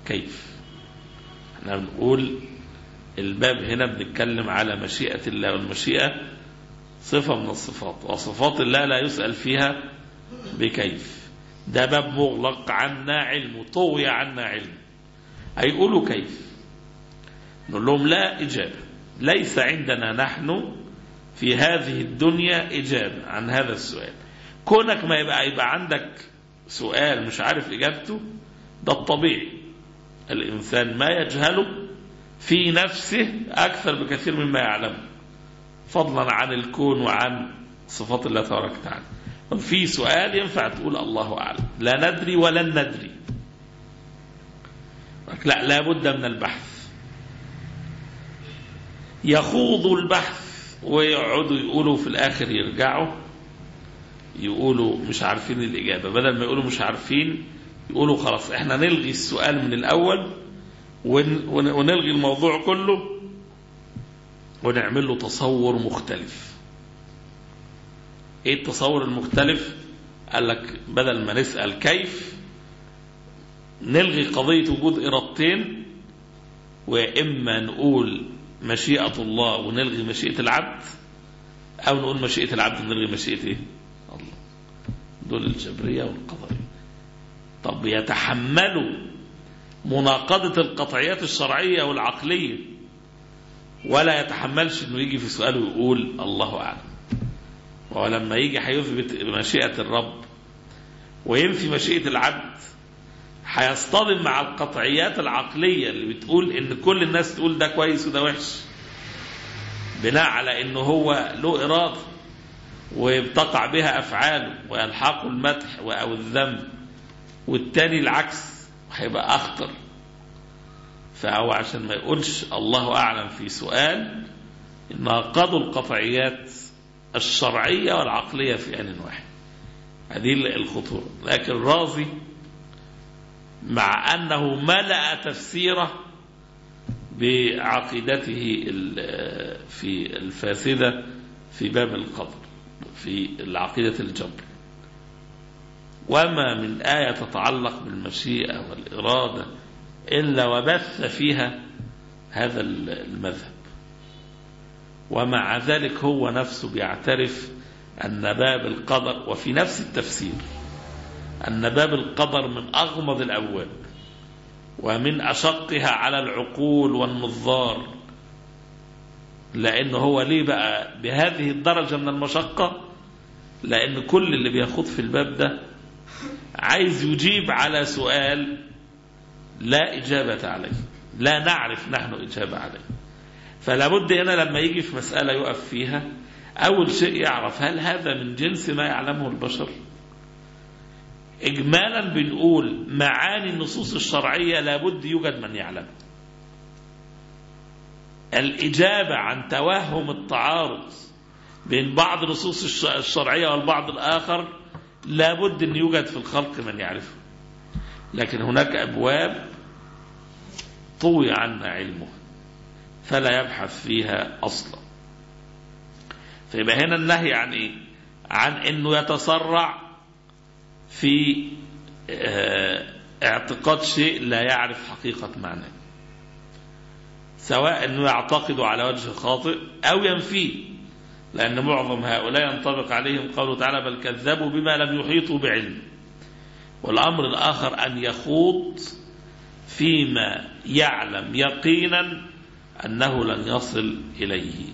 كيف. احنا بنقول الباب هنا بنتكلم على مشيئة الله، والمشيئة صفة من الصفات، وصفات الله لا يسأل فيها بكيف. ده باب مغلق عنا علم، طوي عنا علم. هيقولوا كيف؟ نقول لهم لا إجابة، ليس عندنا نحن في هذه الدنيا إجابة عن هذا السؤال. كونك ما يبقى, يبقى عندك سؤال مش عارف إجابته، ده الطبيعي. الإنسان ما يجهله في نفسه أكثر بكثير مما يعلم، فضلا عن الكون وعن صفات الله تبارك وتعالى. في سؤال ينفع تقول الله أعلم، لا ندري ولن ندري. لا، لا بد من البحث. يخوضوا البحث ويقعدوا يقولوا في الآخر، يرجعوا يقولوا مش عارفين الإجابة. بدل ما يقولوا مش عارفين يقولوا خلاص احنا نلغي السؤال من الأول ونلغي الموضوع كله ونعمل له تصور مختلف. ايه التصور المختلف؟ قال لك بدل ما نسأل كيف، نلغي قضية وجود إرادتين، وإما نقول مشيئة الله ونلغي مشيئة العبد، أو نقول مشيئة العبد ونلغي مشيئة إيه؟ الله. دول الجبرية والقدرية. طب يتحملوا مناقضة القطعيات الشرعية والعقلية، ولا يتحملش انه يجي في سؤاله ويقول الله أعلم. ولما يجي هيثبت مشيئة الرب وينفي مشيئة العبد، هيصطدم مع القطعيات العقلية اللي بتقول ان كل الناس تقول ده كويس وده وحش، بناء على انه هو له إرادة وبتقع بها أفعاله ويلحق المدح أو الذم، والتاني العكس هيبقى أخطر. فهو عشان ما يقولش الله أعلم في سؤال، ناقضوا القطعيات الشرعية والعقلية في آن واحد. هذه الخطورة. لكن الرازي مع أنه ملأ تفسيره بعقيدته في الفاسدة في باب القدر، في العقيدة الجبر، وما من آية تتعلق بالمشيئة والإرادة إلا وبث فيها هذا المذهب. ومع ذلك هو نفسه بيعترف أن باب القدر، وفي نفس التفسير، أن باب القدر من أغمض الأبواب ومن أشقها على العقول والنظار. لأنه هو ليه بقى بهذه الدرجة من المشقة؟ لأن كل اللي بيخوض في الباب ده عايز يجيب على سؤال لا إجابة عليه، لا نعرف نحن إجابة عليه. فلا بد هنا لما يجي في مسألة يقف فيها، أول شيء يعرف هل هذا من جنس ما يعلمه البشر. إجمالا بنقول معاني النصوص الشرعية لابد يوجد من يعلم. الإجابة عن توهم التعارض بين بعض النصوص الشرعية والبعض الآخر لابد أن يوجد في الخلق من يعرفه. لكن هناك أبواب طوي عنا علمه فلا يبحث فيها أصلا. فيبقى هنا النهي عن إيه؟ عن أنه يتسرع في اعتقاد شيء لا يعرف حقيقة معناه، سواء أنه يعتقد على وجه خاطئ أو ينفيه. لأن معظم هؤلاء ينطبق عليهم قوله تعالى بل كذبوا بما لم يحيطوا بعلم. والأمر الآخر أن يخوض فيما يعلم يقينا أنه لن يصل إليه.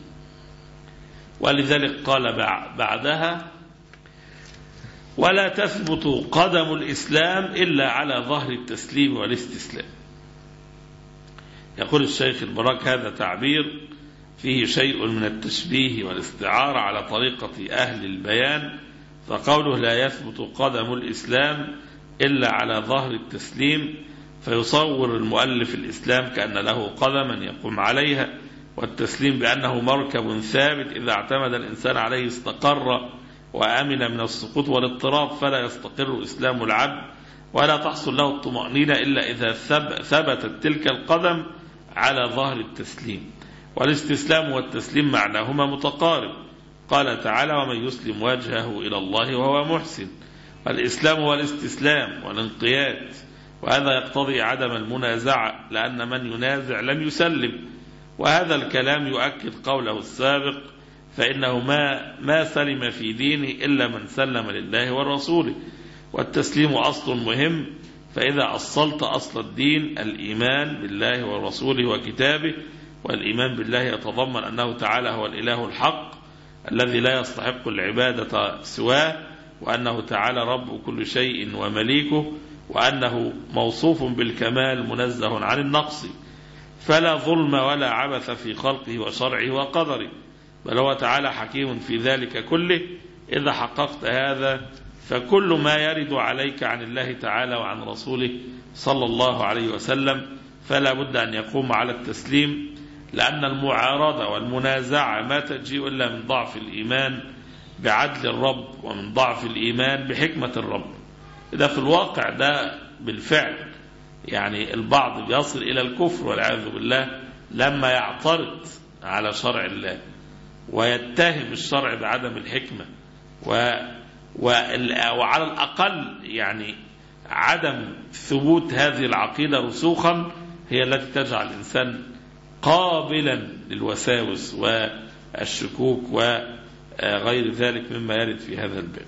ولذلك قال بعدها ولا تثبت قدم الإسلام إلا على ظهر التسليم والاستسلام. يقول الشيخ البراك هذا تعبير فيه شيء من التشبيه والاستعارة على طريقة أهل البيان. فقوله لا يثبت قدم الإسلام إلا على ظهر التسليم، فيصور المؤلف الإسلام كأن له قدما يقوم عليها، والتسليم بأنه مركب ثابت إذا اعتمد الإنسان عليه استقر وأمن من السقوط والاضطراب، فلا يستقر إسلام العبد ولا تحصل له الطمأنينة إلا إذا ثبتت تلك القدم على ظهر التسليم. والاستسلام والتسليم معناهما متقارب. قال تعالى ومن يسلم وجهه إلى الله وهو محسن. والإسلام والاستسلام والانقياد وهذا يقتضي عدم المنازعة، لأن من ينازع لن يسلم. وهذا الكلام يؤكد قوله السابق: فإنه ما, ما سلم في دينه إلا من سلم لله ورسوله. والتسليم أصل مهم، فإذا أصلت أصل الدين الإيمان بالله ورسوله وكتابه، والإيمان بالله يتضمن أنه تعالى هو الإله الحق الذي لا يستحق العبادة سواه، وأنه تعالى رب كل شيء ومليكه، وأنه موصوف بالكمال منزه عن النقص، فلا ظلم ولا عبث في خلقه وشرعه وقدره، بل هو تعالى حكيم في ذلك كله. إذا حققت هذا فكل ما يرد عليك عن الله تعالى وعن رسوله صلى الله عليه وسلم فلا بد أن يقوم على التسليم، لأن المعارضة والمنازعة ما تجيء إلا من ضعف الإيمان بعدل الرب، ومن ضعف الإيمان بحكمة الرب. إذا في الواقع ده بالفعل يعني البعض بيصل إلى الكفر والعياذ بالله لما يعترض على شرع الله ويتهم الشرع بعدم الحكمة، و وعلى الأقل يعني عدم ثبوت هذه العقيدة رسوخا هي التي تجعل الإنسان قابلا للوساوس والشكوك وغير ذلك مما يرد في هذا الباب.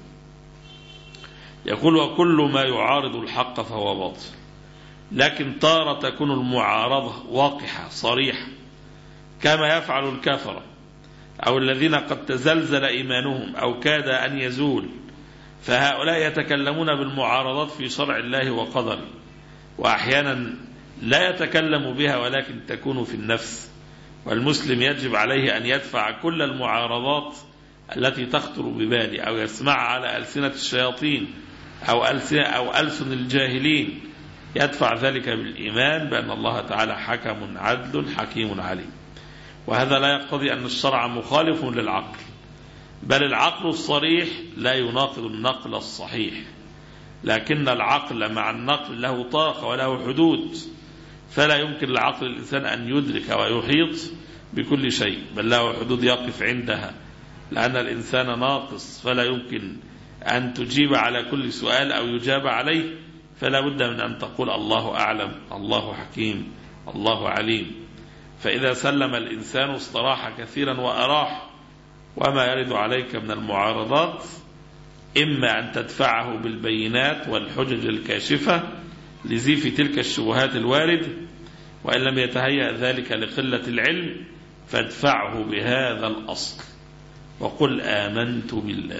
يقول: وكل ما يعارض الحق فهو باطل. لكن تارة تكون المعارضة واقحة صريحة كما يفعل الكفرة أو الذين قد تزلزل إيمانهم أو كاد أن يزول، فهؤلاء يتكلمون بالمعارضات في شرع الله وقدره، وأحيانا لا يتكلم بها ولكن تكون في النفس. والمسلم يجب عليه أن يدفع كل المعارضات التي تخطر بباله أو يسمع على ألسنة الشياطين أو أو ألسن الجاهلين، يدفع ذلك بالإيمان بأن الله تعالى حكم عدل حكيم عليم. وهذا لا يقتضي أن الشرع مخالف للعقل، بل العقل الصريح لا يناقض النقل الصحيح، لكن العقل مع النقل له طاقة وله حدود، فلا يمكن لعقل الإنسان أن يدرك ويحيط بكل شيء، بل له حدود يقف عندها، لأن الإنسان ناقص فلا يمكن أن تجيب على كل سؤال أو يجاب عليه، فلا بد من أن تقول الله أعلم، الله حكيم، الله عليم. فإذا سلم الإنسان استراح كثيرا وأراح. وما يرد عليك من المعارضات إما أن تدفعه بالبينات والحجج الكاشفة لزيف تلك الشبهات الوارد، وإن لم يتهيأ ذلك لقلة العلم فادفعه بهذا الأصل وقل آمنت بالله.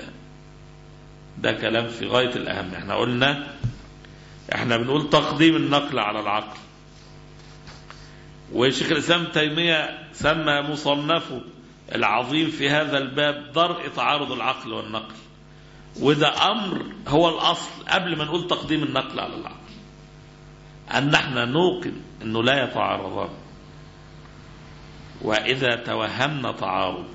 ده كلام في غاية الأهم. احنا قلنا احنا بنقول تقديم النقل على العقل، وشيخ الإسلام تيمية سمى مصنفه العظيم في هذا الباب درء تعارض العقل والنقل، وده أمر هو الأصل قبل ما نقول تقديم النقل على العقل، أن احنا نوقن أنه لا يتعارضان. وإذا توهمنا تعارض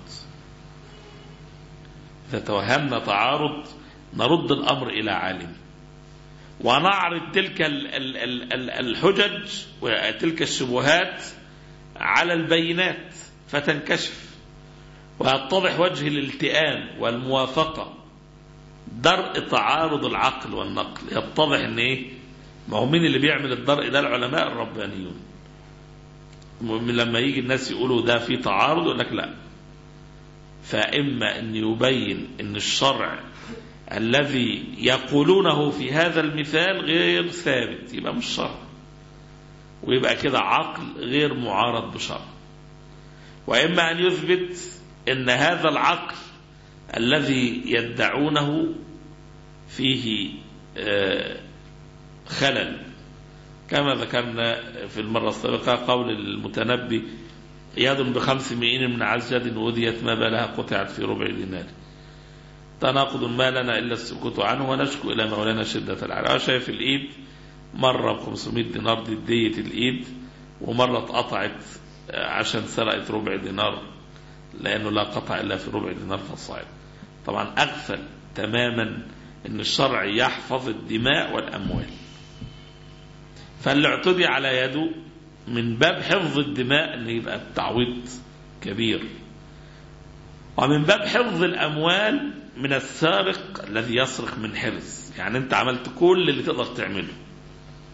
إذا توهمنا تعارض نرد الأمر إلى عالم ونعرض تلك الحجج وتلك الشبهات على البينات فتنكشف ويتضح وجه الالتئام والموافقة. درء تعارض العقل والنقل يتضح ان ايه؟ ما هو مين اللي بيعمل الدرء ده؟ العلماء الربانيون. لما يجي الناس يقولوا ده في تعارض يقول لك لا، فإما أن يبين أن الشرع الذي يقولونه في هذا المثال غير ثابت يبقى مش شرع، ويبقى كده عقل غير معارض بشرع، وإما أن يثبت أن هذا العقل الذي يدعونه فيه خلل، كما ذكرنا في المرة السابقة قول المتنبي: يد بخمس مئين من عزجد وديت ما بالها قطعت في ربع دينار. تناقض ما لنا إلا السكوت عنه ونشكو إلى مولانا شدة العراء. شايف الإيد مرة بخمسمائة دينار دي دية الإيد، ومرة اتقطعت عشان سرقت ربع دينار، لأنه لا قطع إلا في ربع دينار فالصاعد. طبعا أغفل تماما أن الشرع يحفظ الدماء والأموال، فاللي اعتدي على يده من باب حفظ الدماء أن يبقى التعويض كبير، ومن باب حفظ الأموال من السارق الذي يسرق من حرز. يعني أنت عملت كل اللي تقدر تعمله،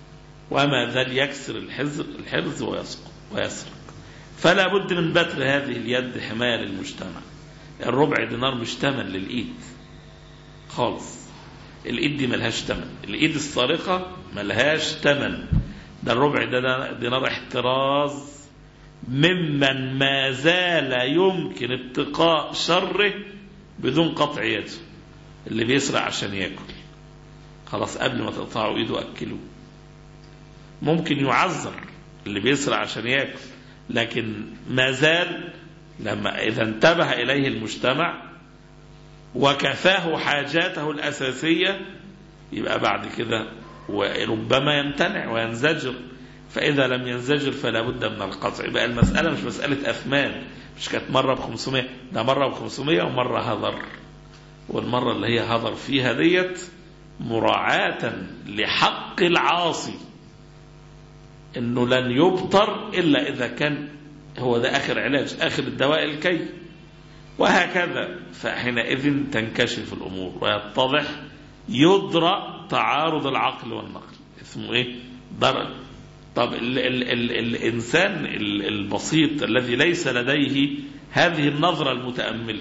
وما ذل يكسر الحرز, الحرز ويسقط ويسرق. فلا بد من بتر هذه اليد حماية للمجتمع. الربع دينار مش تمن للإيد خالص، الإيد دي ملهاش تمن، الإيد السارقة ملهاش تمن. ده الربع ده دينار احتراز ممن ما زال يمكن اتقاء شره بدون قطع يده. اللي بيسرق عشان يأكل خلاص قبل ما تقطعوا ايده أكلوه. ممكن يعذر اللي بيسرق عشان يأكل، لكن ما زال لما إذا انتبه إليه المجتمع وكفاه حاجاته الأساسية يبقى بعد كده وربما يمتنع وينزجر. فإذا لم ينزجر فلا بد من القطع. يبقى المسألة مش مسألة أثمان، مش كانت مرة بخمسمائة، ده مرة بخمسمائة ومرة هذر، والمرة اللي هي هذر فيها ديت مراعاة لحق العاصي إنه لن يبطر إلا إذا كان هو ده آخر علاج، آخر الدواء الكي، وهكذا. فحينئذ تنكشف الأمور ويتضح يدرى تعارض العقل والنقل. اسمه إيه؟ درج. طب ال ال ال الإنسان البسيط الذي ليس لديه هذه النظرة المتأملة،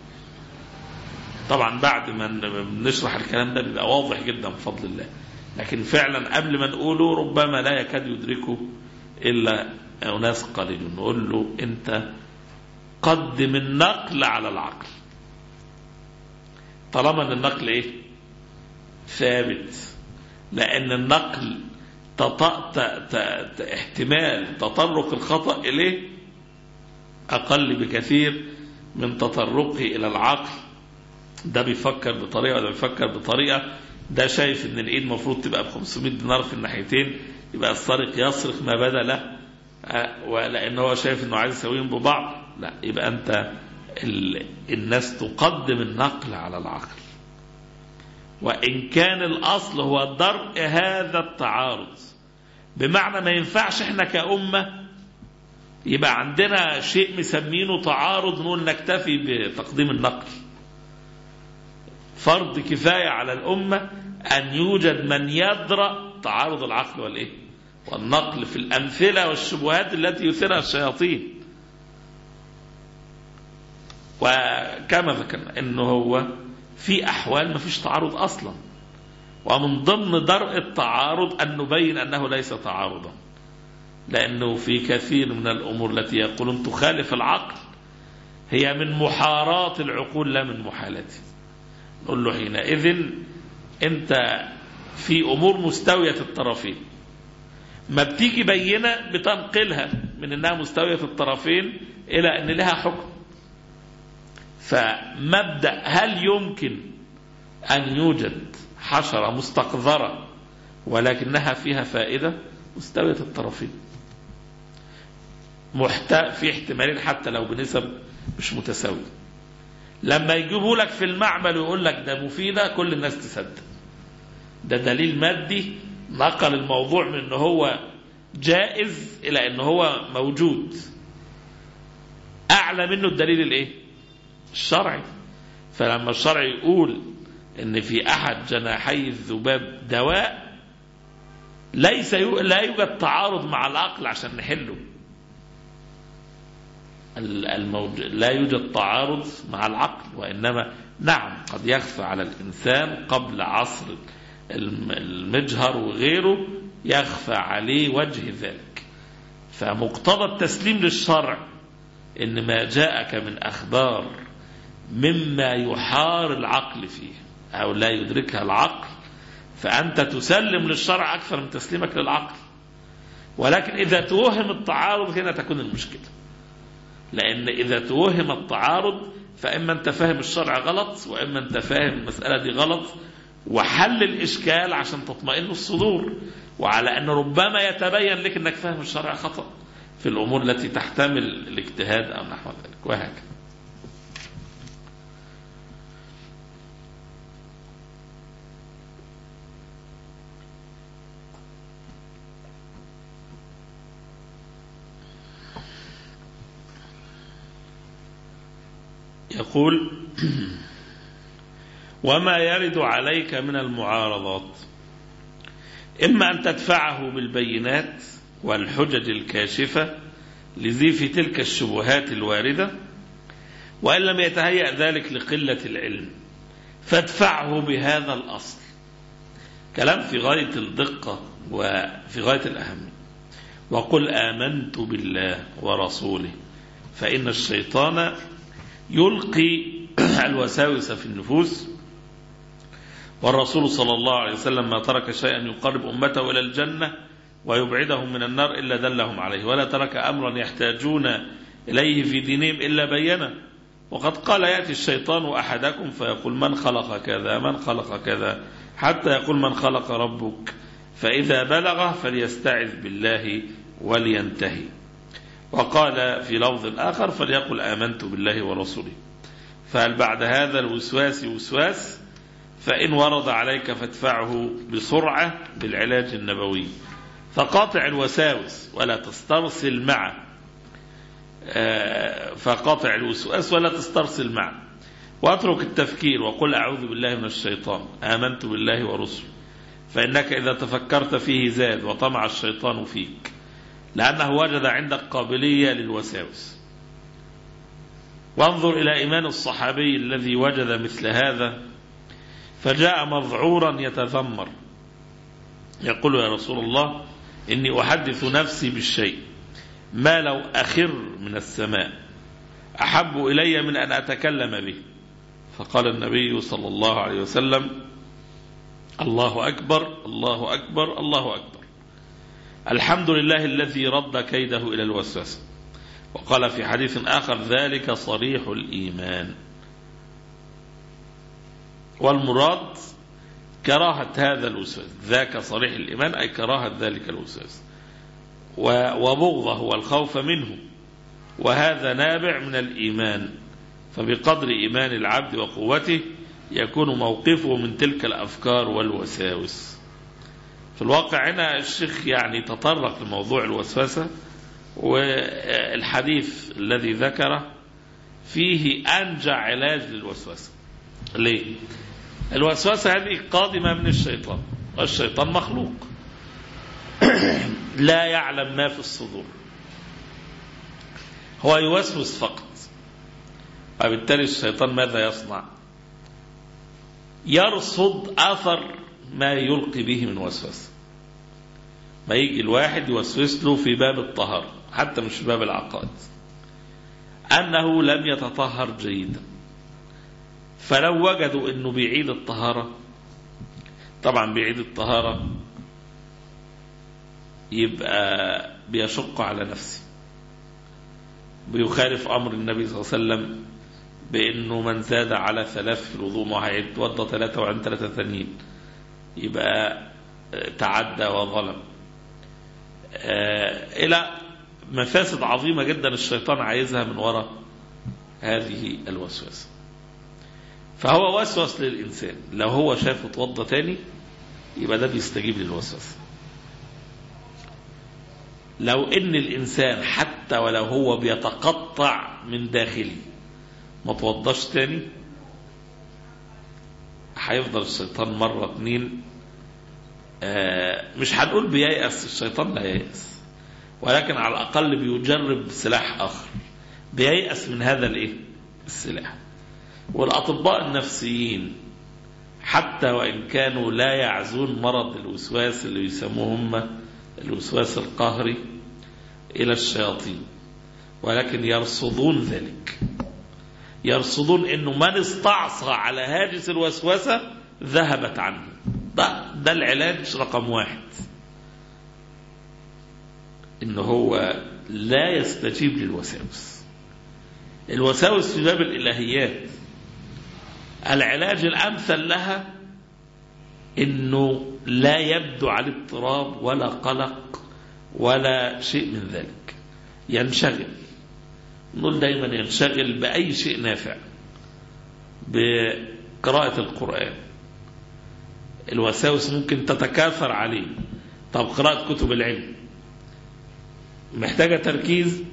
طبعا بعد ما نشرح الكلام ده بيبقى واضح جدا بفضل الله، لكن فعلا قبل ما نقوله ربما لا يكاد يدركه إلا أناس قليلون. نقول له أنت قدم النقل على العقل، طالما أن النقل إيه؟ ثابت، لأن النقل تط... ت... ت... ت... احتمال تطرق الخطأ إليه أقل بكثير من تطرقه إلى العقل. ده بيفكر بطريقة وده بيفكر بطريقة، ده شايف ان الإيد مفروض تبقى بخمسمائة دينار في الناحيتين، يبقى السارق يسرق ما بدا له، ولأنه هو شايف انه عايز يسويهم ببعض. لا، يبقى أنت ال... الناس تقدم النقل على العقل، وإن كان الأصل هو درء هذا التعارض. بمعنى ما ينفعش احنا كأمة يبقى عندنا شيء مسمينه تعارض نقول نكتفي بتقديم النقل. فرض كفاية على الأمة أن يوجد من يدرأ تعارض العقل والإيه؟ والنقل في الأمثلة والشبهات التي يثيرها الشياطين. وكما ذكرنا أنه هو في أحوال ما فيش تعارض أصلا، ومن ضمن درء التعارض أن نبين أنه ليس تعارضا، لأنه في كثير من الأمور التي يقولون تخالف العقل هي من محارات العقول لا من محالته. نقول له حينئذ أنت في أمور مستوية الطرفين، ما بتيجي بينة بتنقلها من أنها مستوية الطرفين إلى أن لها حكم. فمبدأ هل يمكن أن يوجد حشرة مستقذرة ولكنها فيها فائدة؟ مستوية الطرفين محتاج في احتمالين حتى لو بنسب مش متساوية. لما يجيبوا لك في المعمل ويقول لك ده مفيدة كل الناس تصدق، ده دليل مادي نقل الموضوع من انه هو جائز الى انه هو موجود. اعلى منه الدليل الايه؟ الشرعي. فلما الشرع يقول ان في احد جناحي الذباب دواء، ليس لا يوجد تعارض مع العقل عشان نحله. الموج... لا يوجد تعارض مع العقل، وإنما نعم قد يخفى على الإنسان قبل عصر المجهر وغيره يخفى عليه وجه ذلك. فمقتضى التسليم للشرع إن ما جاءك من أخبار مما يحار العقل فيه أو لا يدركها العقل، فأنت تسلم للشرع أكثر من تسليمك للعقل. ولكن إذا توهم التعارض هنا تكون المشكلة، لأن إذا توهم التعارض فإما أنت فاهم الشرع غلط، وإما أنت فاهم المسألة دي غلط، وحل الإشكال عشان تطمئن الصدور، وعلى أن ربما يتبين لك أنك فاهم الشرع خطأ في الأمور التي تحتمل الاجتهاد أو نحو ذلك، وهكذا. يقول وما يرد عليك من المعارضات إما أن تدفعه بالبينات والحجج الكاشفة لزيف تلك الشبهات الواردة، وإن لم يتهيأ ذلك لقلة العلم فادفعه بهذا الأصل. كلام في غاية الدقة وفي غاية الأهمية. وقل آمنت بالله ورسوله، فإن الشيطان يلقي الوساوس في النفوس، والرسول صلى الله عليه وسلم ما ترك شيئا يقرب أمته إلى الجنة ويبعدهم من النار إلا دلهم عليه، ولا ترك أمرا يحتاجون إليه في دينهم إلا بينه. وقد قال يأتي الشيطان أحدكم فيقول من خلق كذا من خلق كذا، حتى يقول من خلق ربك، فإذا بلغه فليستعذ بالله ولينتهي. وقال في لفظ آخر فليقل آمنت بالله ورسوله. فهل بعد هذا الوسواس وسواس؟ فإن ورد عليك فادفعه بسرعة بالعلاج النبوي، فقاطع الوساوس ولا تسترسل معه، فقاطع الوسواس ولا تسترسل معه، واترك التفكير وقل أعوذ بالله من الشيطان، آمنت بالله ورسله، فإنك إذا تفكرت فيه زاد وطمع الشيطان فيك، لأنه وجد عندك قابلية للوساوس. وانظر إلى إيمان الصحابي الذي وجد مثل هذا، فجاء مذعورا يتذمر يقول يا رسول الله إني أحدث نفسي بالشيء ما لو أخر من السماء أحب إلي من أن أتكلم به. فقال النبي صلى الله عليه وسلم الله أكبر الله أكبر الله أكبر، الحمد لله الذي رد كيده إلى الوسوسة. وقال في حديث آخر ذلك صريح الإيمان. والمراد كراهة هذا الوسواس، ذاك صريح الإيمان أي كراهة ذلك الوسواس، وبغضه هو الخوف منه، وهذا نابع من الإيمان. فبقدر إيمان العبد وقوته يكون موقفه من تلك الأفكار والوساوس. في الواقع هنا الشيخ يعني تطرق لموضوع الوسوسة، والحديث الذي ذكره فيه أنجع علاج للوسوسة. ليه؟ الوسوسة هذه قادمة من الشيطان، والشيطان مخلوق لا يعلم ما في الصدور، هو يوسوس فقط. وبالتالي الشيطان ماذا يصنع؟ يرصد أثر ما يلقي به من وسوسة. ما يجي الواحد يوسوس له في باب الطهارة، حتى مش في باب العقائد، أنه لم يتطهر جيدا، فلو وجدوا أنه بيعيد الطهارة، طبعا بيعيد الطهارة يبقى بيشق على نفسه، بيخالف أمر النبي صلى الله عليه وسلم بأنه من زاد على ثلاث في الوضوء ما هيتوضى ثلاثة وعن ثلاثة ثانيين، يبقى تعدى وظلم، إلى مفاسد عظيمة جدا الشيطان عايزها من وراء هذه الوسوسة. فهو وسوس للإنسان، لو هو شافه توضى تاني يبقى ده بيستجيب للوسوسة. لو إن الإنسان حتى ولو هو بيتقطع من داخلي ما توضاش تاني، هيفضل الشيطان مرة اتنين، آه مش هنقول بييأس، الشيطان لا ييأس، ولكن على الأقل بيجرب سلاح آخر، بييأس من هذا الإيه؟ السلاح. والأطباء النفسيين حتى وإن كانوا لا يعزون مرض الوسواس اللي يسموه هم الوسواس القهري إلى الشياطين، ولكن يرصدون ذلك، يرصدون أنه من استعصى على هاجس الوسوسة ذهبت عنه. ده, ده العلاج رقم واحد، إنه هو لا يستجيب للوساوس. الوساوس في باب الإلهيات العلاج الأمثل لها إنه لا يبدو على اضطراب ولا قلق ولا شيء من ذلك، ينشغل. نقول دايما ينشغل بأي شيء نافع، بقراءة القرآن. الوساوس ممكن تتكاثر عليه، طب قراءة كتب العلم محتاجة تركيز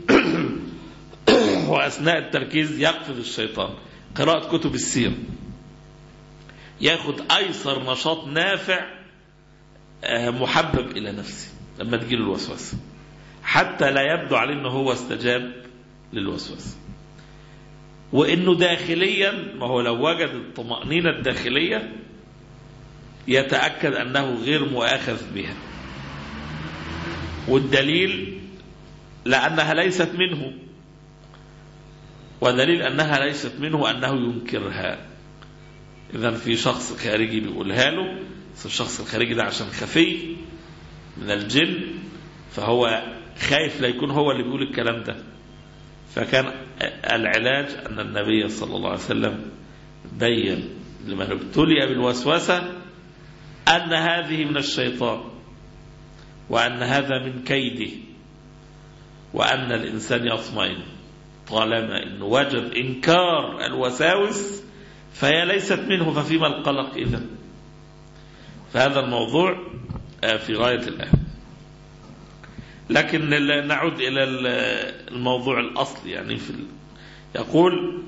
وأثناء التركيز يقفز الشيطان. قراءة كتب السير، ياخد أيسر نشاط نافع محبب إلى نفسه لما تجيله الوسوسة، حتى لا يبدو عليه أنه هو استجاب للوسوسة، وأنه داخليا، ما هو لو وجد الطمأنينة الداخلية يتأكد أنه غير مؤاخذ بها، والدليل لأنها ليست منه، ودليل أنها ليست منه أنه ينكرها. إذن في شخص خارجي بيقولها له، الشخص الخارجي ده عشان خفي من الجن فهو خايف لا يكون هو اللي بيقول الكلام ده، فكان العلاج أن النبي صلى الله عليه وسلم بين لمن ابتلي بالوسوسة أن هذه من الشيطان، وأن هذا من كيده، وأن الإنسان يطمئن طالما إنه وجد إنكار الوساوس فهي ليست منه، ففيما القلق إذن. فهذا الموضوع في غاية الأهم. لكن نعود إلى الموضوع الأصلي، يعني في يقول: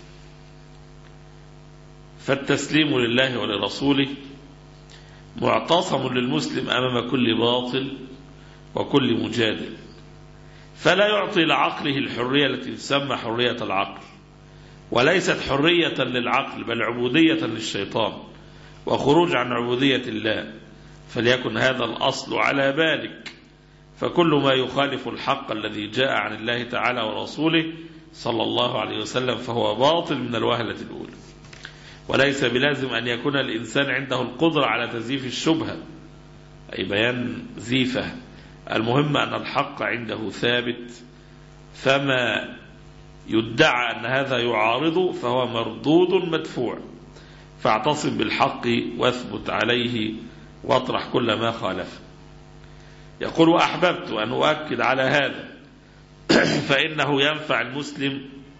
فالتسليم لله ولرسوله معتصم للمسلم أمام كل باطل وكل مجادل، فلا يعطي لعقله الحرية التي تسمى حرية العقل، وليست حرية للعقل بل عبودية للشيطان وخروج عن عبودية الله، فليكن هذا الأصل على بالك. فكل ما يخالف الحق الذي جاء عن الله تعالى ورسوله صلى الله عليه وسلم فهو باطل من الوهلة الأولى، وليس بلازم أن يكون الإنسان عنده القدرة على تزييف الشبهة أي بيان زيفة. المهم أن الحق عنده ثابت، فما يدعى أن هذا يعارضه فهو مردود مدفوع، فاعتصم بالحق واثبت عليه واطرح كل ما خالفه. يقول: وأحببت أن أؤكد على هذا فإنه ينفع المسلم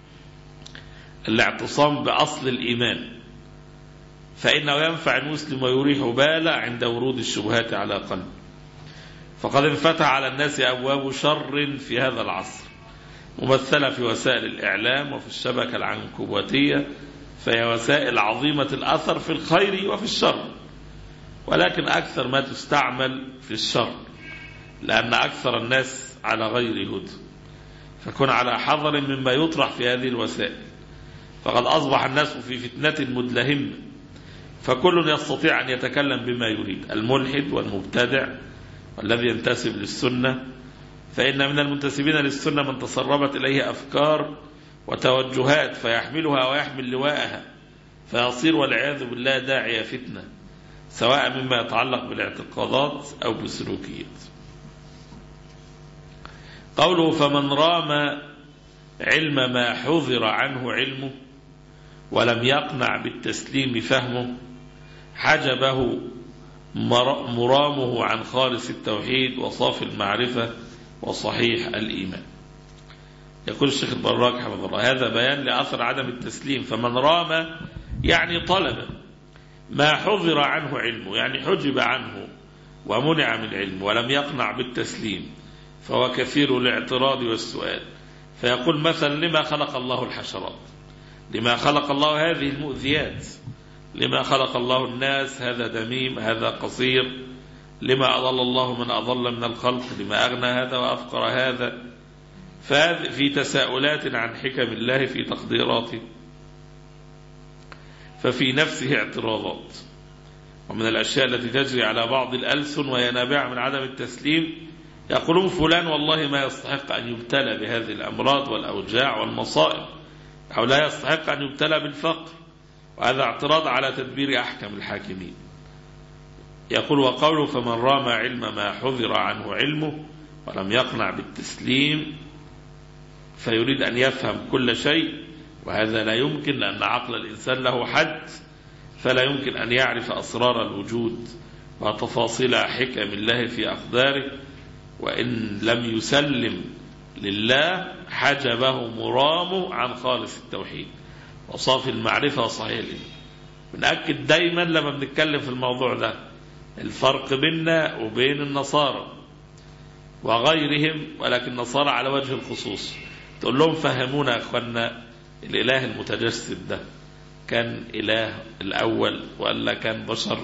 الاعتصام بأصل الإيمان، فإنه ينفع المسلم ويريح باله عند ورود الشبهات على قلبه، فقد انفتح على الناس أبواب شر في هذا العصر، ممثلة في وسائل الإعلام وفي الشبكة العنكبوتية، فهي وسائل عظيمة الأثر في الخير وفي الشر، ولكن أكثر ما تستعمل في الشر، لأن أكثر الناس على غير هدى، فكن على حذر مما يطرح في هذه الوسائل، فقد أصبح الناس في فتنة مدلهمة، فكل يستطيع أن يتكلم بما يريد، الملحد والمبتدع والذي ينتسب للسنة، فإن من المنتسبين للسنة من تسربت إليه أفكار وتوجهات فيحملها ويحمل لواءها، فيصير والعياذ بالله داعي فتنة، سواء مما يتعلق بالاعتقادات أو بالسلوكيات. قوله: فمن رام علم ما حذر عنه علمه ولم يقنع بالتسليم فهمه حجبه مرامه عن خالص التوحيد وصافي المعرفة وصحيح الإيمان. يقول الشيخ البراك حفظه الله: هذا بيان لأثر عدم التسليم. فمن رام يعني طلب ما حذر عنه علمه، يعني حجب عنه ومنع من علمه، ولم يقنع بالتسليم، فهو كثير الاعتراض والسؤال، فيقول مثلا: لما خلق الله الحشرات؟ لما خلق الله هذه المؤذيات؟ لما خلق الله الناس؟ هذا دميم، هذا قصير. لما أضل الله من أضل من الخلق؟ لما أغنى هذا وأفقر هذا؟ ففي تساؤلات عن حكم الله في تقديراته، ففي نفسه اعتراضات. ومن الأشياء التي تجري على بعض الألسن وهي نابعة من عدم التسليم، يقولون: فلان والله ما يستحق أن يبتلى بهذه الأمراض والأوجاع والمصائب، أو لا يستحق أن يبتلى بالفقر، وهذا اعتراض على تدبير أحكم الحاكمين. يقول: وقوله: فمن رام علم ما حذر عنه علمه ولم يقنع بالتسليم، فيريد أن يفهم كل شيء، وهذا لا يمكن، لأن عقل الإنسان له حد، فلا يمكن أن يعرف أسرار الوجود وتفاصيل حكم الله في أقداره، وإن لم يسلم لله حجبه مرامه عن خالص التوحيد وصافي المعرفة وصحيح الإيمان. بنأكد دايما لما بنتكلم في الموضوع ده الفرق بيننا وبين النصارى وغيرهم، ولكن النصارى على وجه الخصوص. تقول لهم: فهمونا يا أخوانا، الإله المتجسد ده كان إله الأول ولا كان بشر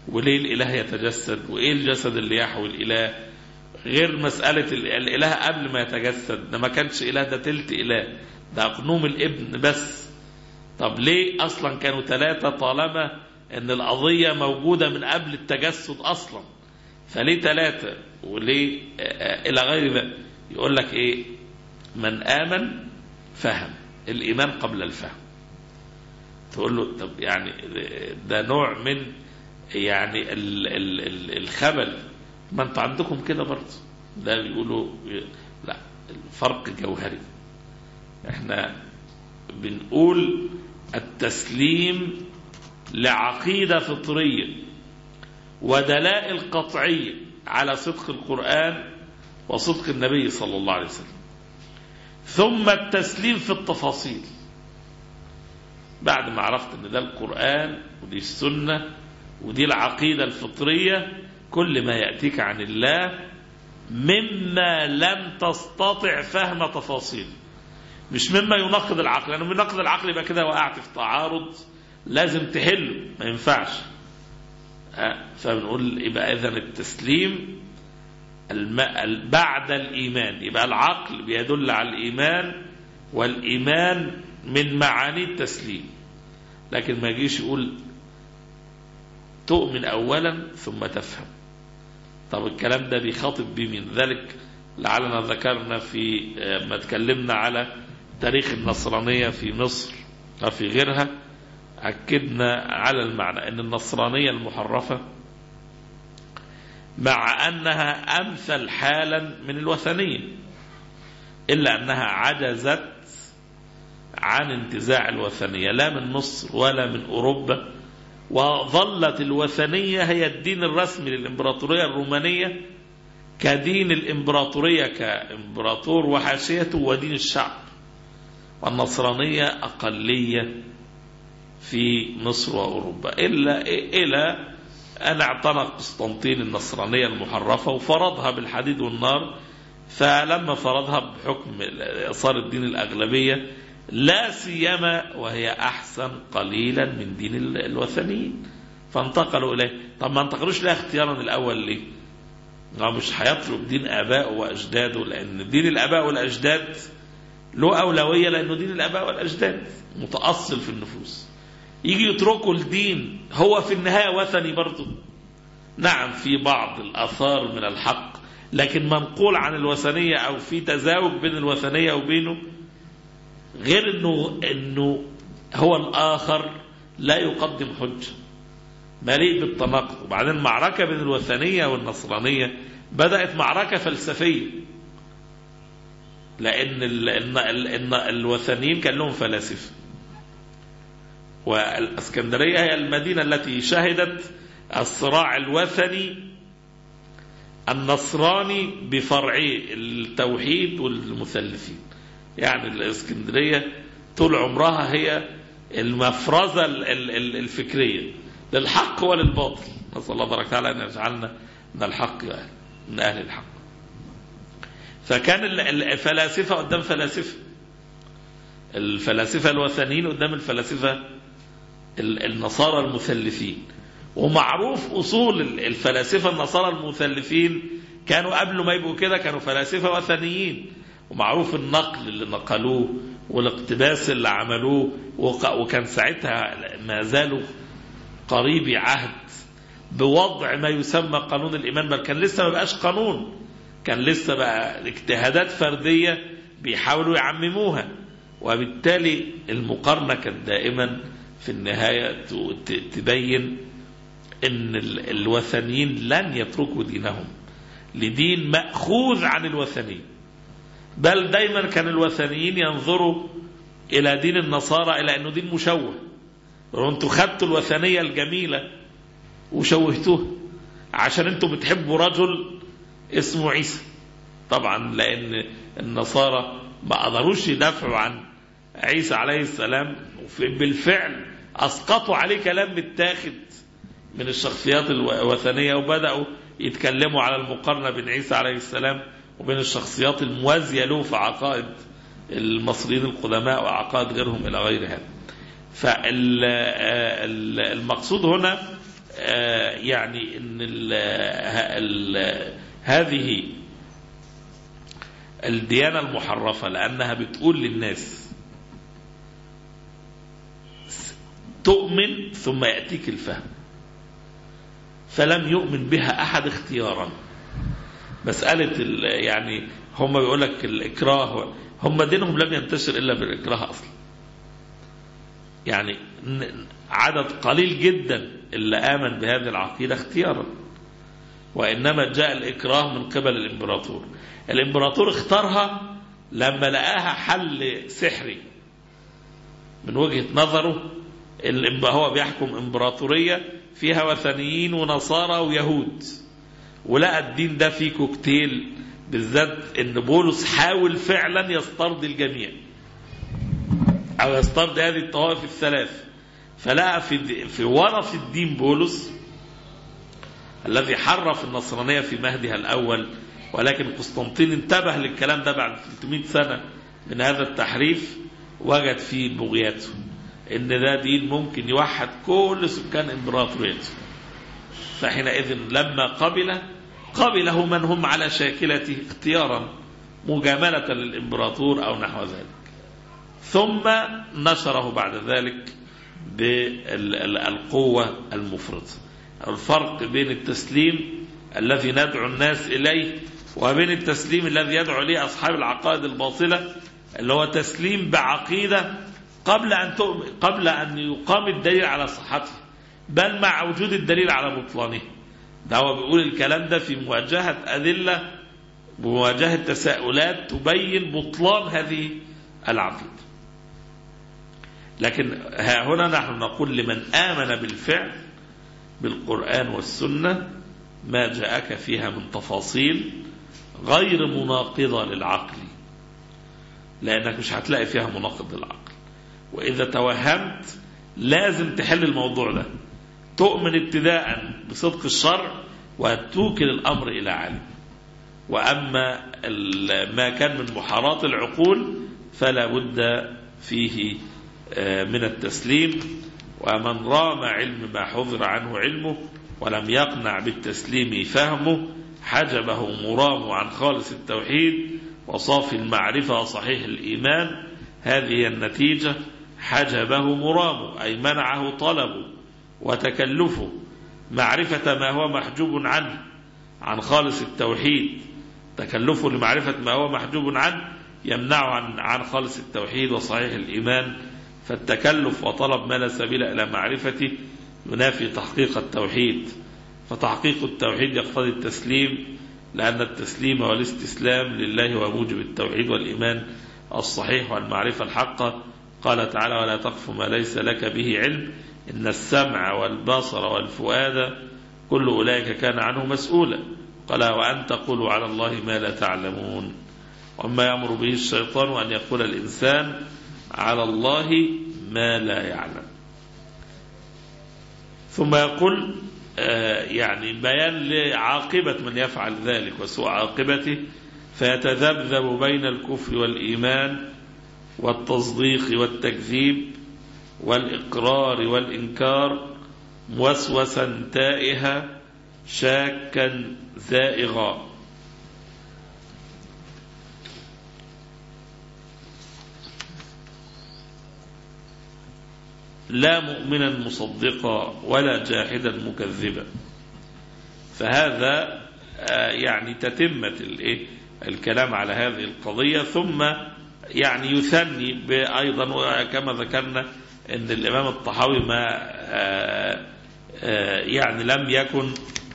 وليه الإله يتجسد، وإيه الجسد اللي يحوي الإله، غير مسألة الإله قبل ما يتجسد، ده ما كانش إله، ده تلت إله، ده أقنوم الابن بس. طب ليه أصلا كانوا ثلاثة طالما أن القضية موجودة من قبل التجسد أصلا؟ فليه ثلاثة وليه إلى غير ذلك؟ يقول لك إيه؟ من آمن فهم، الإيمان قبل الفهم. تقول له طب يعني ده نوع من يعني ال ال ال الخبل، ما انتوا عندكم كده برضه. ده بيقولوا لا، الفرق جوهري. احنا بنقول التسليم لعقيدة فطرية ودلائل قطعية على صدق القرآن وصدق النبي صلى الله عليه وسلم، ثم التسليم في التفاصيل بعد ما عرفت ان ده القرآن ودي السنة ودي العقيدة الفطرية. كل ما يأتيك عن الله مما لم تستطع فهم تفاصيل، مش مما يناقض العقل، لأنه يعني يناقض العقل يبقى كده وقعت في تعارض لازم تحله، ما ينفعش. فبنقول يبقى إذن التسليم بعد الإيمان، يبقى العقل بيدل على الإيمان، والإيمان من معاني التسليم. لكن ما يجيش يقول تؤمن أولا ثم تفهم. طب الكلام ده بيخاطب بمين؟ ذلك لعلنا ذكرنا في ما تكلمنا على تاريخ النصرانية في مصر وفي غيرها، أكدنا على المعنى أن النصرانية المحرفة مع أنها أمثل حالا من الوثنية، إلا أنها عجزت عن انتزاع الوثنية لا من مصر ولا من أوروبا، وظلت الوثنية هي الدين الرسمي للإمبراطورية الرومانية كدين الإمبراطورية كإمبراطور وحاشيته ودين الشعب، والنصرانية أقلية في مصر وأوروبا، إلا إلى أن اعتنق قسطنطين النصرانية المحرفة وفرضها بالحديد والنار. فلما فرضها بحكم صار الدين الأغلبية، لا سيما وهي أحسن قليلا من دين الوثنيين، فانتقلوا إليه. طب ما انتقلوش لها اختيارا الأول ليه؟ مش هيترك دين آباء وأجداده، لأن دين الآباء والأجداد له أولوية، لأنه دين الآباء والأجداد متأصل في النفوس. يجي يتركوا الدين هو في النهاية وثني برضه. نعم في بعض الآثار من الحق، لكن منقول عن الوثنية أو في تزاوج بين الوثنية وبينه، غير إنه, إنه هو الآخر لا يقدم حجة، مليء بالتناقض. وبعدين المعركة بين الوثنية والنصرانية بدأت معركة فلسفية، لأن ال ال ال الوثنيين كان لهم فلاسفة، والاسكندرية هي المدينة التي شهدت الصراع الوثني النصراني بفرعي التوحيد والمثلثين. يعني الاسكندرية طول عمرها هي المفرزة الفكرية للحق وللباطل. نسأل الله تبارك وتعالى أن يجعلنا من الحق من أهل الحق. فكان الفلاسفة قدام فلاسفة، الفلاسفة الوثنيين قدام الفلاسفة النصارى المثلثين. ومعروف أصول الفلاسفة النصارى المثلثين كانوا قبل ما يبقوا كده كانوا فلاسفة وثنيين، ومعروف النقل اللي نقلوه والاقتباس اللي عملوه، وكان ساعتها ما زالوا قريبي عهد بوضع ما يسمى قانون الإيمان، بل كان لسه ما بقاش قانون، كان لسه بقى اجتهادات فردية بيحاولوا يعمموها. وبالتالي المقارنة كانت دائما في النهاية تبين ان الوثنيين لن يتركوا دينهم لدين مأخوذ عن الوثنيين، بل دايما كان الوثنيين ينظروا الى دين النصارى الى انه دين مشوه. وانتوا خدتوا الوثنية الجميلة وشوهتوها عشان انتوا بتحبوا رجل اسمه عيسى. طبعا لان النصارى ما قدروش يدافعوا عن عيسى عليه السلام، بالفعل اسقطوا عليه كلام متاخد من الشخصيات الوثنية، وبدأوا يتكلموا على المقارنة بين عيسى عليه السلام وبين الشخصيات الموازية له في عقائد المصريين القدماء وعقائد غيرهم إلى غير هذا. فالمقصود هنا يعني ان ال ال هذه الديانة المحرفة لأنها بتقول للناس تؤمن ثم يأتيك الفهم، فلم يؤمن بها أحد اختيارا. مسألة يعني هم بيقول لك الإكراه، هم دينهم لم ينتشر إلا بالإكراه أصلا. يعني عدد قليل جدا اللي آمن بهذه العقيدة اختيارا، وإنما جاء الإكراه من قبل الإمبراطور. الإمبراطور اختارها لما لقاها حل سحري من وجهة نظره. هو بيحكم إمبراطورية فيها وثنيين ونصارى ويهود، ولقى الدين ده فيه كوكتيل، بالذات ان بولس حاول فعلا يسترضي الجميع او يسترضي هذه الطوائف الثلاث، فلقى في في ورث الدين بولس الذي حرف النصرانية في مهدها الأول، ولكن قسطنطين انتبه للكلام ده بعد ثلاثمائة سنة من هذا التحريف، وجد فيه بغياته ان ده دين ممكن يوحد كل سكان امبراطوريته. فحينئذ لما قبل قبله من هم على شاكلته اختيارا مجاملة للإمبراطور أو نحو ذلك، ثم نشره بعد ذلك بالقوة المفرطة. الفرق بين التسليم الذي ندعو الناس إليه وبين التسليم الذي يدعو إليه أصحاب العقائد الباطلة، اللي هو تسليم بعقيدة قبل أن قبل أن يقام الدليل على صحته، بل مع وجود الدليل على بطلانه. ده هو بيقول الكلام ده في مواجهة أدلة، بمواجهة تساؤلات تبين بطلان هذه العقيدة. لكن ها هنا نحن نقول لمن آمن بالفعل بالقرآن والسنة ما جاءك فيها من تفاصيل غير مناقضة للعقل، لأنك مش هتلاقي فيها مناقض للعقل. وإذا توهمت لازم تحل الموضوع ده، تؤمن ابتداء بصدق الشرع وتوكل الأمر إلى عالم. وأما ما كان من محارات العقول فلا بد فيه من التسليم. ومن رام علم ما حضر عنه علمه ولم يقنع بالتسليم فهمه حجبه مرام عن خالص التوحيد وصافي المعرفة وصحيح الإيمان. هذه النتيجة، حجبه مرام أي منعه طلبه وتكلفه معرفة ما هو محجوب عنه عن خالص التوحيد. تكلفه لمعرفة ما هو محجوب عنه يمنعه عن, عن خالص التوحيد وصحيح الإيمان. فالتكلف وطلب ما لا سبيل إلى معرفته ينافي تحقيق التوحيد، فتحقيق التوحيد يقتضي التسليم، لأن التسليم والاستسلام لله وموجب التوحيد والإيمان الصحيح والمعرفة الحقة. قال تعالى: ولا تقف ما ليس لك به علم إن السمع والبصر والفؤاد كل أولئك كان عنه مسؤولا. قال: وأن تقولوا على الله ما لا تعلمون. وما يأمر به الشيطان أن يقول الإنسان على الله ما لا يعلم. ثم يقول آه يعني بيان لعاقبة من يفعل ذلك وسوء عاقبته، فيتذبذب بين الكفر والإيمان والتصديق والتكذيب والإقرار والإنكار موسوسا تائها شاكا زائغا. لا مؤمنا مصدقا ولا جاحدا مكذبا. فهذا يعني تتمة الكلام على هذه القضية. ثم يعني يثني أيضا كما ذكرنا أن الإمام الطحاوي ما يعني لم يكن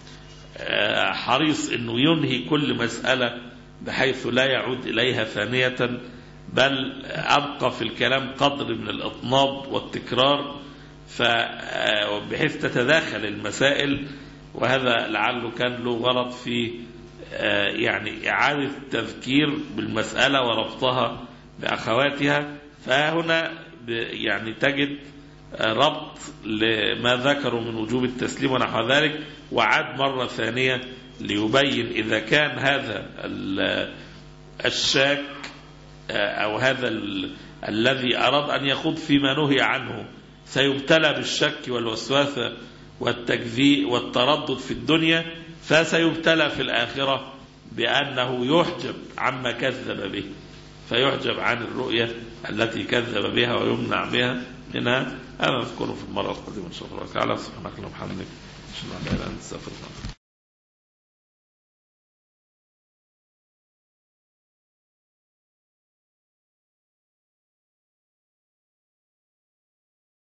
حريص أنه ينهي كل مسألة بحيث لا يعود إليها ثانية، بل أبقى في الكلام قدر من الإطناب والتكرار بحيث تتداخل المسائل. وهذا لعله كان له غرض في يعني إعادة التذكير بالمسألة وربطها بأخواتها. فهنا يعني تجد ربط لما ذكروا من وجوب التسليم ونحو ذلك، وعاد مرة ثانية ليبين إذا كان هذا الشاك أو هذا الذي أراد أن يخوض فيما نهي عنه سيبتلى بالشك والوسواس والتكذيب والتردد في الدنيا، فسيبتلى في الآخرة بأنه يحجب عما كذب به، فيحجب عن الرؤية التي كذب بها ويمنع بها منها. أنا أذكره في المرة القادمة إن شاء الله تعالى. سبحانك اللهم وبحمدك أشهد أن لا إله إلا أنت أستغفرك.